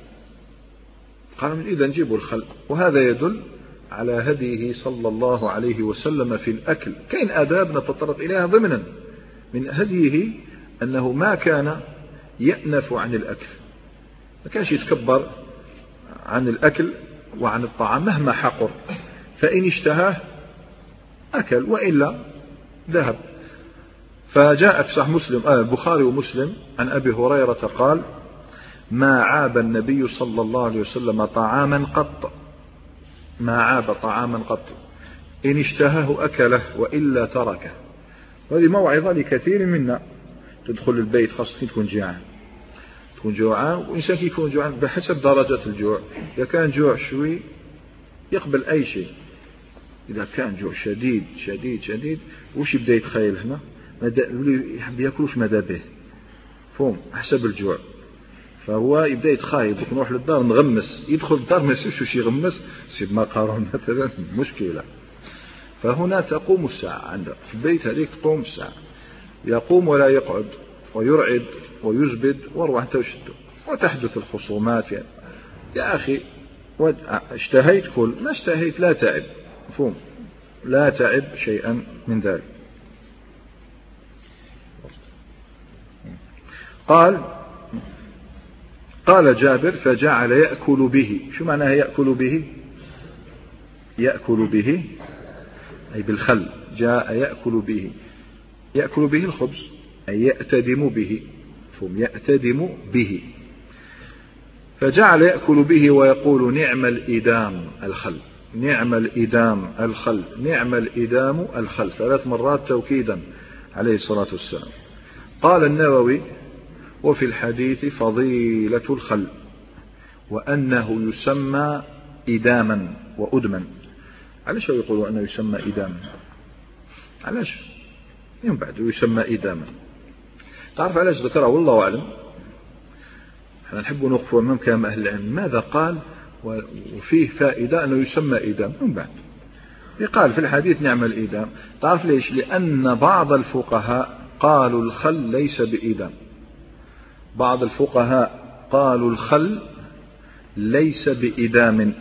قال إذا نجيبوا الخل. وهذا يدل على هديه صلى الله عليه وسلم في الأكل. كاين آداب نتطرق إليها ضمنا من هديه، أنه ما كان يأنف عن الأكل، ما كانش يتكبر عن الأكل وعن الطعام مهما حقر، فإن اشتهاه أكل وإلا ذهب. فجاء في صحيح مسلم آه البخاري ومسلم عن أبي هريرة قال ما عاب النبي صلى الله عليه وسلم طعاما قط، ما عاب طعاما قط، إن اشتهاه أكله وإلا تركه. وهذه موعظة لكثير منا، تدخل البيت خاصة تكون جيعان، تكون جوعان، وإنسان يكون جوعان بحسب درجة الجوع. إذا كان جوع شوي يقبل أي شيء، إذا كان جوع شديد شديد شديد وش يبدأ يتخيل هنا؟ يحب يأكلوش ماذا به، فهم حسب الجوع. فهو يبدأ يتخايل نروح للدار نغمس، يدخل الدار ما يصيرش وش يغمس، يصير مقارون مثلا، مشكلة. فهنا تقوم الساعة عنده في البيت، هذيك تقوم الساعة، يقوم ولا يقعد ويرعد ويزبد وروح تشده، وتحدث الخصومات. يعني يا أخي اشتهيت كل، ما اشتهيت لا تعب، مفهوم، لا تعب شيئا من ذلك. قال قال جابر فجعل يأكل به. شو معناه يأكل به؟ يأكل به أي بالخل. جاء يأكل به، يأكل به الخبز أي يأتدم به، فهم يأتدم به. فجعل يأكل به ويقول نعم الإدام الخل، نعم الإدام الخل، نعم الإدام الخل، ثلاث مرات توكيدا عليه الصلاة والسلام. قال النووي وفي الحديث فضيلة الخل وأنه يسمى إداما وأدما. علاش يقولوا أنه يسمى إداما؟ علاش يوم بعد يسمى إداما؟ تعرف علاش ذكره؟ والله أعلم. احنا نحب نوقف أمام كلام أهل العلم ماذا قال، وفيه فائدة أنه يسمى إدام. من بعد يقال في الحديث نعم الإدام. تعرف ليش؟ لأن بعض الفقهاء قالوا الخل ليس بإدام. بعض الفقهاء قالوا الخل ليس بإدام،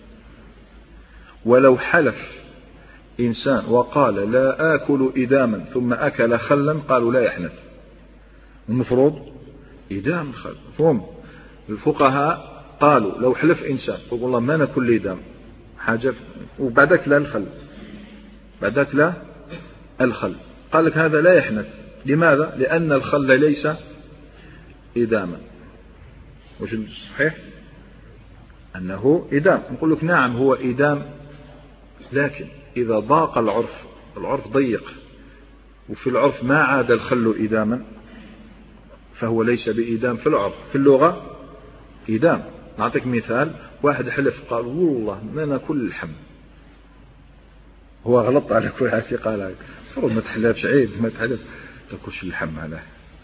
ولو حلف إنسان وقال لا آكل إداما ثم أكل خلا قالوا لا يحنث، المفروض إدام خل. فهم الفقهاء قالوا لو حلف إنسان يقول والله ما ناكل إدام حاجة وبعدك لا الخل، بعدك لا الخل، قال لك هذا لا يحنث. لماذا؟ لأن الخل ليس إداما. وش الصحيح؟ أنه إدام. نقول لك نعم هو إدام، لكن إذا ضاق العرف، العرف ضيق وفي العرف ما عاد الخل إداما فهو ليس بإدام في العرف. في اللغة إدام. نعطيك مثال، واحد حلف قال والله ما ناكل اللحم، هو غلط على كل حاجة قال هيك، فرض ما تحلفش عيب، ما تحلف تاكلش اللحم عليه،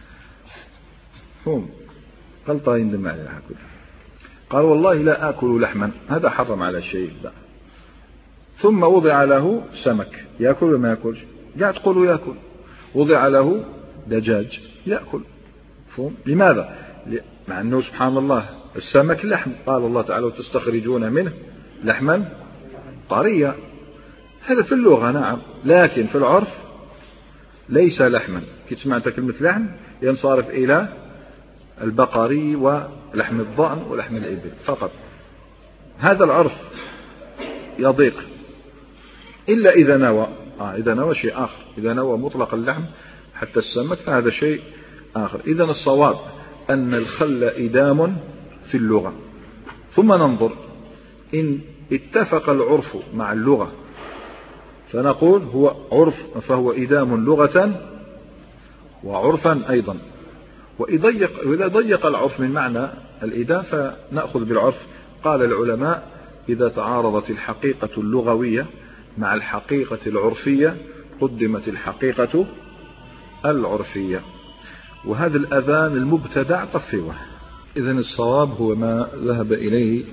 فهم غلطة يندم عليها. قال والله لا آكل لحما، هذا حرم على شيء بقى. ثم وضع له سمك، يأكل ولا ما يأكلش؟ قاعد تقولوا يأكل. وضع له دجاج يأكل، فهم؟ لماذا؟ مع أنه سبحان الله السمك لحم، قال الله تعالى وتستخرجون منه لحما طريا. هذا في اللغة نعم، لكن في العرف ليس لحما. كي سمعت كلمة لحم ينصرف إلى البقري ولحم الضأن ولحم الإبل فقط. هذا العرف يضيق إلا إذا نوى، آه إذا نوى شيء آخر. إذا نوى مطلق اللحم حتى السمك فهذا شيء آخر. إذن الصواب أن الخل إدام في اللغة. ثم ننظر إن اتفق العرف مع اللغة فنقول هو عرف فهو إدام لغة وعرفا أيضا. وإذا ضيق العرف من معنى الإدام فنأخذ بالعرف. قال العلماء إذا تعارضت الحقيقة اللغوية مع الحقيقة العرفية قدمت الحقيقة العرفية. وهذا الأذان المبتدع طفوه. إذن الصواب هو ما ذهب إليه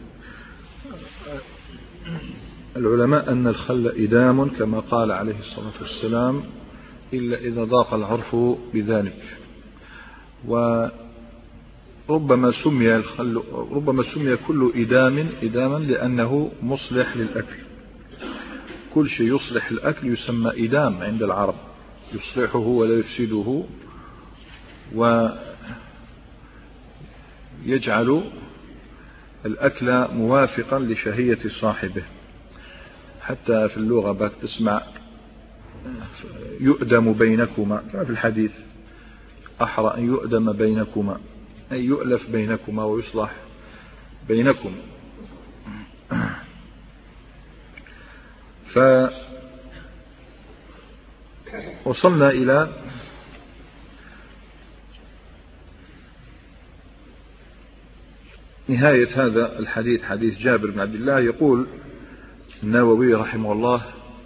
العلماء أن الخل إدام كما قال عليه الصلاة والسلام إلا إذا ضاق العرف بذلك. وربما سمي الخل ربما سمي كل إدام إداما لأنه مصلح للأكل. كل شيء يصلح الأكل يسمى إدام عند العرب، يصلحه ولا يفسده ويجعل الأكل موافقا لشهية صاحبه. حتى في اللغة باك تسمع يؤدم بينكما كما في الحديث، أحرى أن يؤدم بينكما أي يؤلف بينكما ويصلح بينكم. فوصلنا إلى نهاية هذا الحديث، حديث جابر بن عبد الله. يقول النووي رحمه الله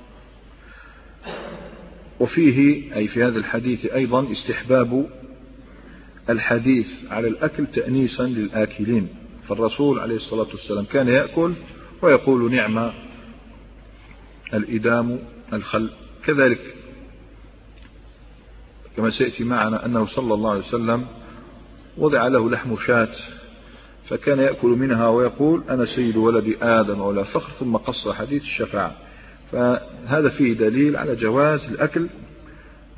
وفيه أي في هذا الحديث أيضا استحباب الحديث على الأكل تأنيسا للآكلين. فالرسول عليه الصلاة والسلام كان يأكل ويقول نعم الإدام الخل. كذلك كما سيأتي معنا أنه صلى الله عليه وسلم وضع له لحم شاة فكان يأكل منها ويقول أنا سيد ولد آدم ولا فخر، ثم قص حديث الشفاعة. فهذا فيه دليل على جواز الأكل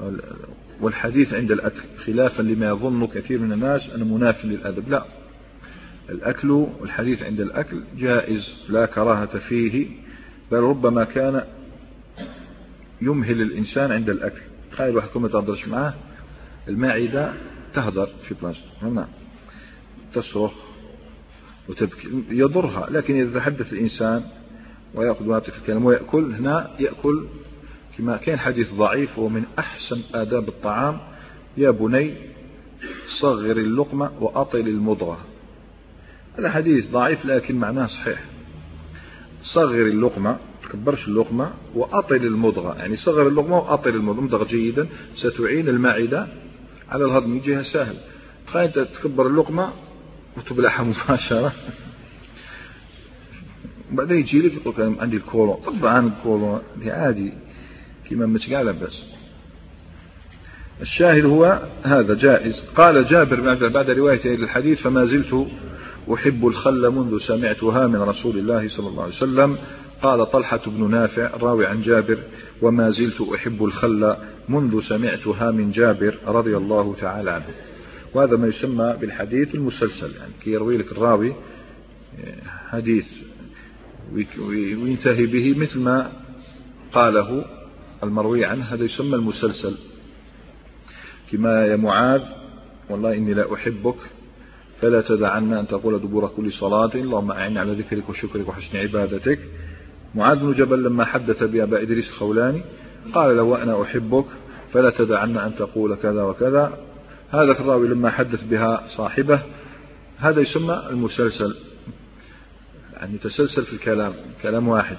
والحديث عند الأكل، خلافا لما يظن كثير من الناس أنه مناف للأدب. لا، الأكل والحديث عند الأكل جائز لا كراهة فيه، بل ربما كان يمهل الإنسان عند الأكل. تخيل واحد ما تهدرش معاه المعدة تهدر في بلاصة هنا تصرخ وتبكي يضرها، لكن إذا تحدث الإنسان ويأخذ ويعطي في الكلام ويأكل، هنا يأكل كما كان حديث ضعيف ومن أحسن آداب الطعام: يا بني صغر اللقمة وأطل المضغة. هذا حديث ضعيف لكن معناه صحيح. صغر اللقمة، تكبرش اللقمة، وأطل المضغة، يعني صغر اللقمة وأطل المضغة جيدا، ستعين المعدة على الهضم، يجيها سهل. تخيل تكبر اللقمة وتبلعها مباشرة بعدين يجي لك يقول عندي الكولون. طبعا الكولون عادي كما متقال بس. الشاهد هو هذا جائز. قال جابر بعد روايته للحديث: فما زلت أحب الخل منذ سمعتها من رسول الله صلى الله عليه وسلم. قال طلحة بن نافع راوي عن جابر: وما زلت أحب الخل منذ سمعتها من جابر رضي الله تعالى عنه. وهذا ما يسمى بالحديث المسلسل، يعني كي يروي لك الراوي حديث وينتهي به مثل ما قاله المروي عنه، هذا يسمى المسلسل. كما يا معاذ والله إني لا أحبك فلا تدعنا أن تقول دبور كل صلاة اللهم أعني على ذكرك وشكرك وحسن عبادتك. معاذ بن جبل لما حدث بأبا إدريس الخولاني قال له: أنا أحبك فلا تدعنا أن تقول كذا وكذا. هذا الراوي لما حدث بها صاحبه، هذا يسمى المسلسل، يعني تسلسل في الكلام، كلام واحد.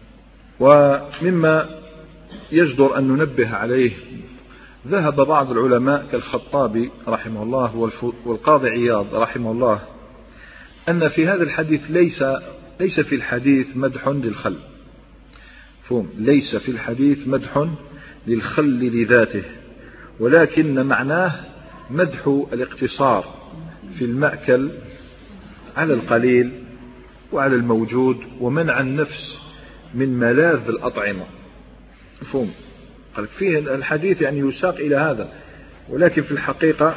ومما يجدر أن ننبه عليه، ذهب بعض العلماء كالخطابي رحمه الله والقاضي عياض رحمه الله أن في هذا الحديث ليس ليس في الحديث مدح للخل. فهم ليس في الحديث مدح للخل لذاته، ولكن معناه مدح الاقتصار في المأكل على القليل وعلى الموجود، ومنع النفس من ملاذ الأطعمة. فهم قال فيه الحديث يعني يساق إلى هذا، ولكن في الحقيقة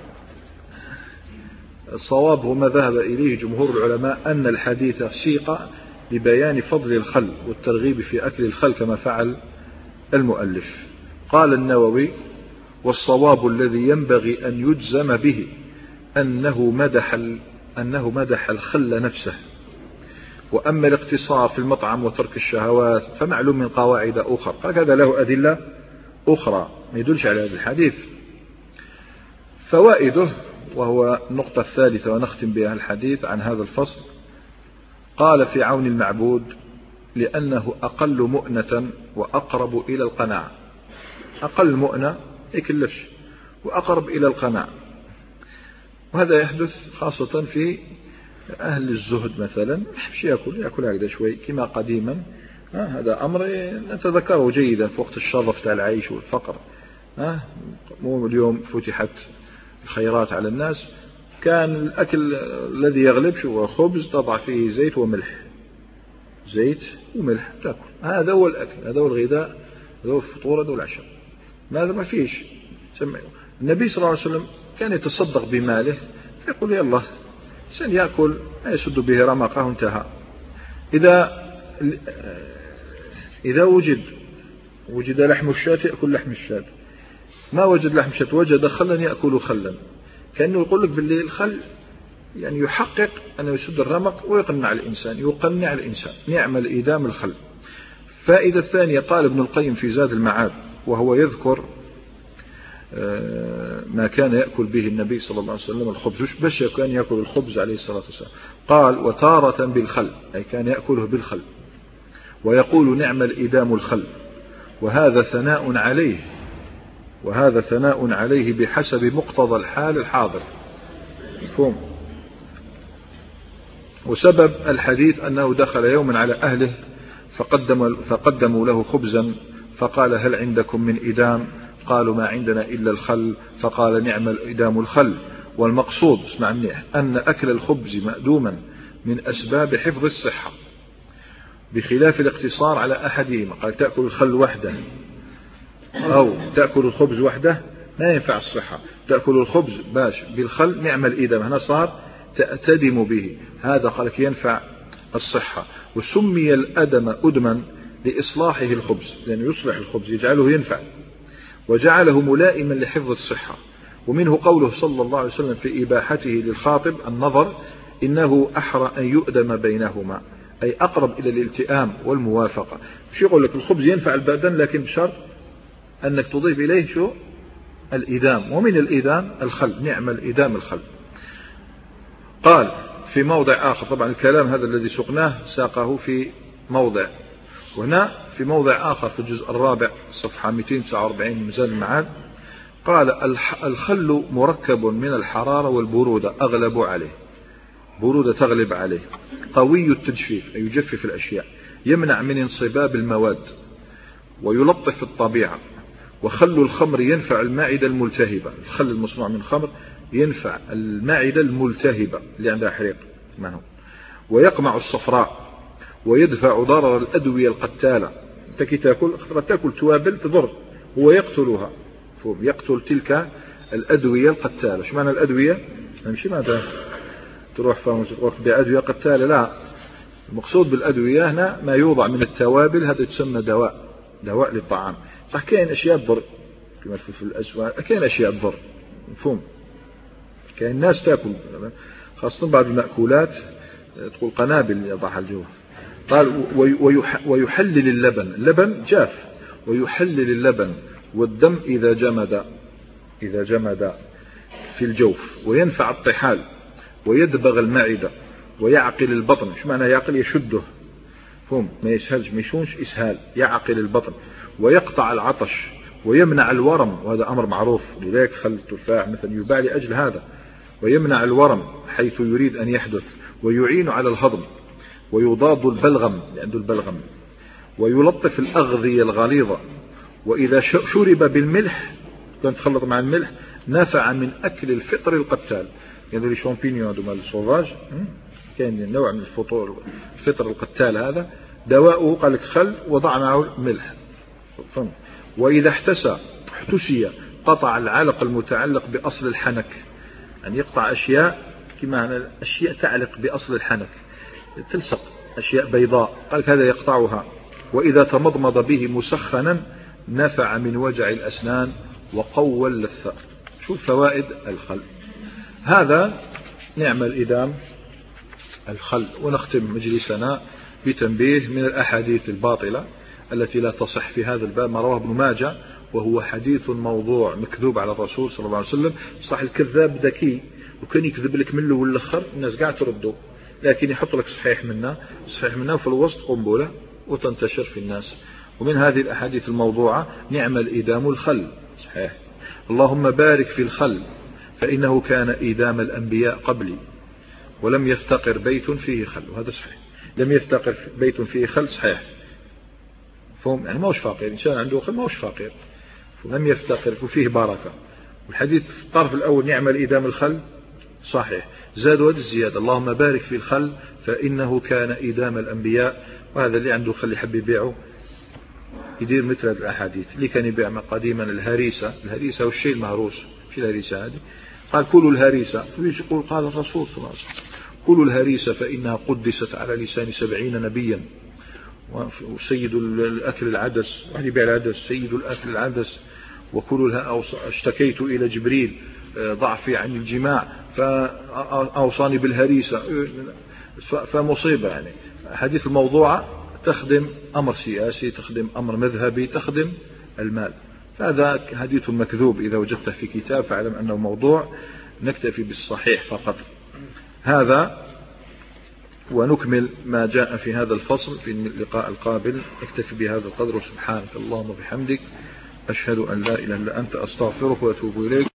الصواب وما ذهب إليه جمهور العلماء أن الحديث سيق لبيان فضل الخل والترغيب في أكل الخل كما فعل المؤلف. قال النووي: والصواب الذي ينبغي أن يجزم به أنه مدح أنه مدح الخل نفسه، وأما الاقتصار في المطعم وترك الشهوات فمعلوم من قواعد أخرى. قال هذا له أدلة أخرى ما يدلش على هذا الحديث. فوائده، وهو النقطة الثالثة ونختم بها الحديث عن هذا الفصل. قال في عون المعبود: لأنه أقل مؤنة وأقرب إلى القناعة. أقل مؤنة يكلفش وأقرب إلى القناعة، وهذا يحدث خاصة في أهل الزهد مثلا، مش يأكل يأكل هكذا شوي كما قديما. هذا أمر نتذكره جيدا في وقت الشرف تاع العيش والفقر. مو اليوم فتحت الخيرات على الناس، كان الأكل الذي يغلب شو خبز تضع فيه زيت وملح، زيت وملح تأكل. هذا هو الأكل، هذا هو الغذاء، هذا هو الفطور، هذا هو العشاء. ماذا ما فيش. النبي صلى الله عليه وسلم كان يتصدق بماله فيقول: يلا سن يأكل يسد به رمقه انتهى. إذا إذا وجد وجد لحم الشاة يأكل لحم الشاة، ما وجد لحم الشاة وجد خلا يأكل خلا. كأنه يقول لك بالليل الخل يعني يحقق أنه يسد الرمق ويقنع الإنسان، يقنع الإنسان نعم الإيدام الخل. فائدة الثانية، قال ابن القيم في زاد المعاد وهو يذكر ما كان يأكل به النبي صلى الله عليه وسلم الخبز، وش بش كان يأكل الخبز عليه الصلاة والسلام؟ قال: وتارة بالخل، أي كان يأكله بالخل، ويقول: نعم الإدام الخل، وهذا ثناء عليه، وهذا ثناء عليه بحسب مقتضى الحال الحاضر. مفهوم؟ وسبب الحديث أنه دخل يوما على أهله فقدم فقدموا له خبزا فقال: هل عندكم من إدام؟ قالوا: ما عندنا إلا الخل. فقال: نعم الإدام الخل. والمقصود اسمع منيح أن أكل الخبز مأدوما من أسباب حفظ الصحة، بخلاف الاقتصار على أحدهما. قال: تأكل الخل وحده أو تأكل الخبز وحده ما ينفع الصحة، تأكل الخبز باش بالخل نعم الإدام. هنا صار تأتدم به، هذا قالك ينفع الصحة. وسمي الأدم أدما لإصلاحه الخبز، لأنه يصلح الخبز يجعله ينفع، وجعله ملائما لحفظ الصحة. ومنه قوله صلى الله عليه وسلم في إباحته للخاطب النظر إنه أحرى أن يؤدم بينهما، أي أقرب إلى الالتئام والموافقة. شو يقول لك الخبز ينفع البدن لكن بشرط أنك تضيف إليه شو الإدام، ومن الإدام الخل، نعم الإدام الخل. قال في موضع آخر، طبعا الكلام هذا الذي سقناه ساقه في موضع، وهنا في موضع آخر في الجزء الرابع صفحة مئتين وتسعة وأربعين من ميزان المعاد، قال الخل مركب من الحرارة والبرودة أغلب عليه، برودة تغلب عليه، قوي التجفيف أي يجفف الأشياء، يمنع من انصباب المواد ويلطف الطبيعة. وخل الخمر ينفع المعدة الملتهبة، الخل المصنوع من خمر ينفع المعدة الملتهبة اللي عندها حريق منه. ويقمع الصفراء ويدفع ضرر الأدوية القتالة، انت كي تاكل قد تاكل توابل تضر، هو يقتلها، يقتل تلك الأدوية القتالة. شو معنى الأدوية؟ مش معنى تروح فهم تروح بأدوية قتالة، لا، المقصود بالأدوية هنا ما يوضع من التوابل، هذا يسمى دواء، دواء للطعام. صح كاين أشياء تضر كما في الأسواق، كاين أشياء تضر مفهوم، كاين الناس تاكل خاصة بعض المأكولات تقول قنابل يضعها الجو. قال ويحلل اللبن، اللبن جاف، ويحلل اللبن والدم إذا جمد، إذا جمد في الجوف، وينفع الطحال، ويدبغ المعدة، ويعقل البطن. شو معنى يعقل؟ يشده فهم، ما يسهلش ما يشونش إسهال، يعقل البطن، ويقطع العطش، ويمنع الورم، وهذا أمر معروف، لذلك خل التفاح مثلا يباع لأجل هذا، ويمنع الورم حيث يريد أن يحدث، ويعين على الهضم، ويضاد البلغم عنده البلغم، ويلطف الأغذية الغليظة. وإذا شرب بالملح كان تخلط مع الملح نفع من أكل الفطر القتال، يعني لي شامبينيون دو مال سوفاج، كان نوع من الفطور الفطر القتال، هذا دواؤه قال لك خل وضع معه ملح. وإذا احتسى احتسي قطع العلق المتعلق بأصل الحنك، يعني يقطع أشياء كما أشياء تعلق بأصل الحنك، تلصق أشياء بيضاء، قال لك هذا يقطعها. وإذا تمضمض به مسخنا نفع من وجع الأسنان وقوى اللثة. شو فوائد الخل؟ هذا نعم الإدام الخل. ونختم مجلسنا بتنبيه من الأحاديث الباطلة التي لا تصح في هذا الباب، ما رواه ابن ماجه وهو حديث موضوع مكذوب على الرسول صلى الله عليه وسلم. صح الكذاب ذكي وكان يكذب لك من الاول للاخر، الناس قاعد تردوا، لكن يحط لك صحيح منا صحيح منا في الوسط قنبله وتنتشر في الناس. ومن هذه الأحاديث الموضوعة نعم الإدام الخل، صحيح. اللهم بارك في الخل فإنه كان إدام الأنبياء قبلي ولم يفتقر بيت فيه خل، وهذا صحيح، لم يفتقر بيت فيه خل، صحيح فهم، يعني ما هوش فقير، إنسان عنده خل ما هوش فقير، لم يفتقر وفيه بركة. والحديث في الطرف الأول نعم الإدام الخل صحيح، زاد ود الزيادة اللهم بارك في الخل فإنه كان إدام الأنبياء. وهذا اللي عنده خل يحب يبيعه يدير مثل هذه الأحاديث. اللي كان يبيع قديما الهريسة، الهريسة والشيء المهروس، في الهريسة هذه قال كلوا الهريسة، يقول قال الرسول صلى الله عليه وسلم كلوا الهريسة فإنها قدست على لسان سبعين نبيا. وسيد الأكل العدس، واحد يبيع العدس، سيد الأكل العدس. وكلوا اشتكيت إلى جبريل ضعفي عن الجماع فأوصاني بالهريسة، فمصيبة. يعني حديث الموضوعة تخدم أمر سياسي، تخدم أمر مذهبي، تخدم المال. فهذا حديث مكذوب، إذا وجدته في كتاب فاعلم أنه موضوع، نكتفي بالصحيح فقط. هذا ونكمل ما جاء في هذا الفصل في اللقاء القابل. نكتفي بهذا القدر، سبحانك اللهم وبحمدك أشهد أن لا إله إلا أنت أستغفرك وأتوب إليك.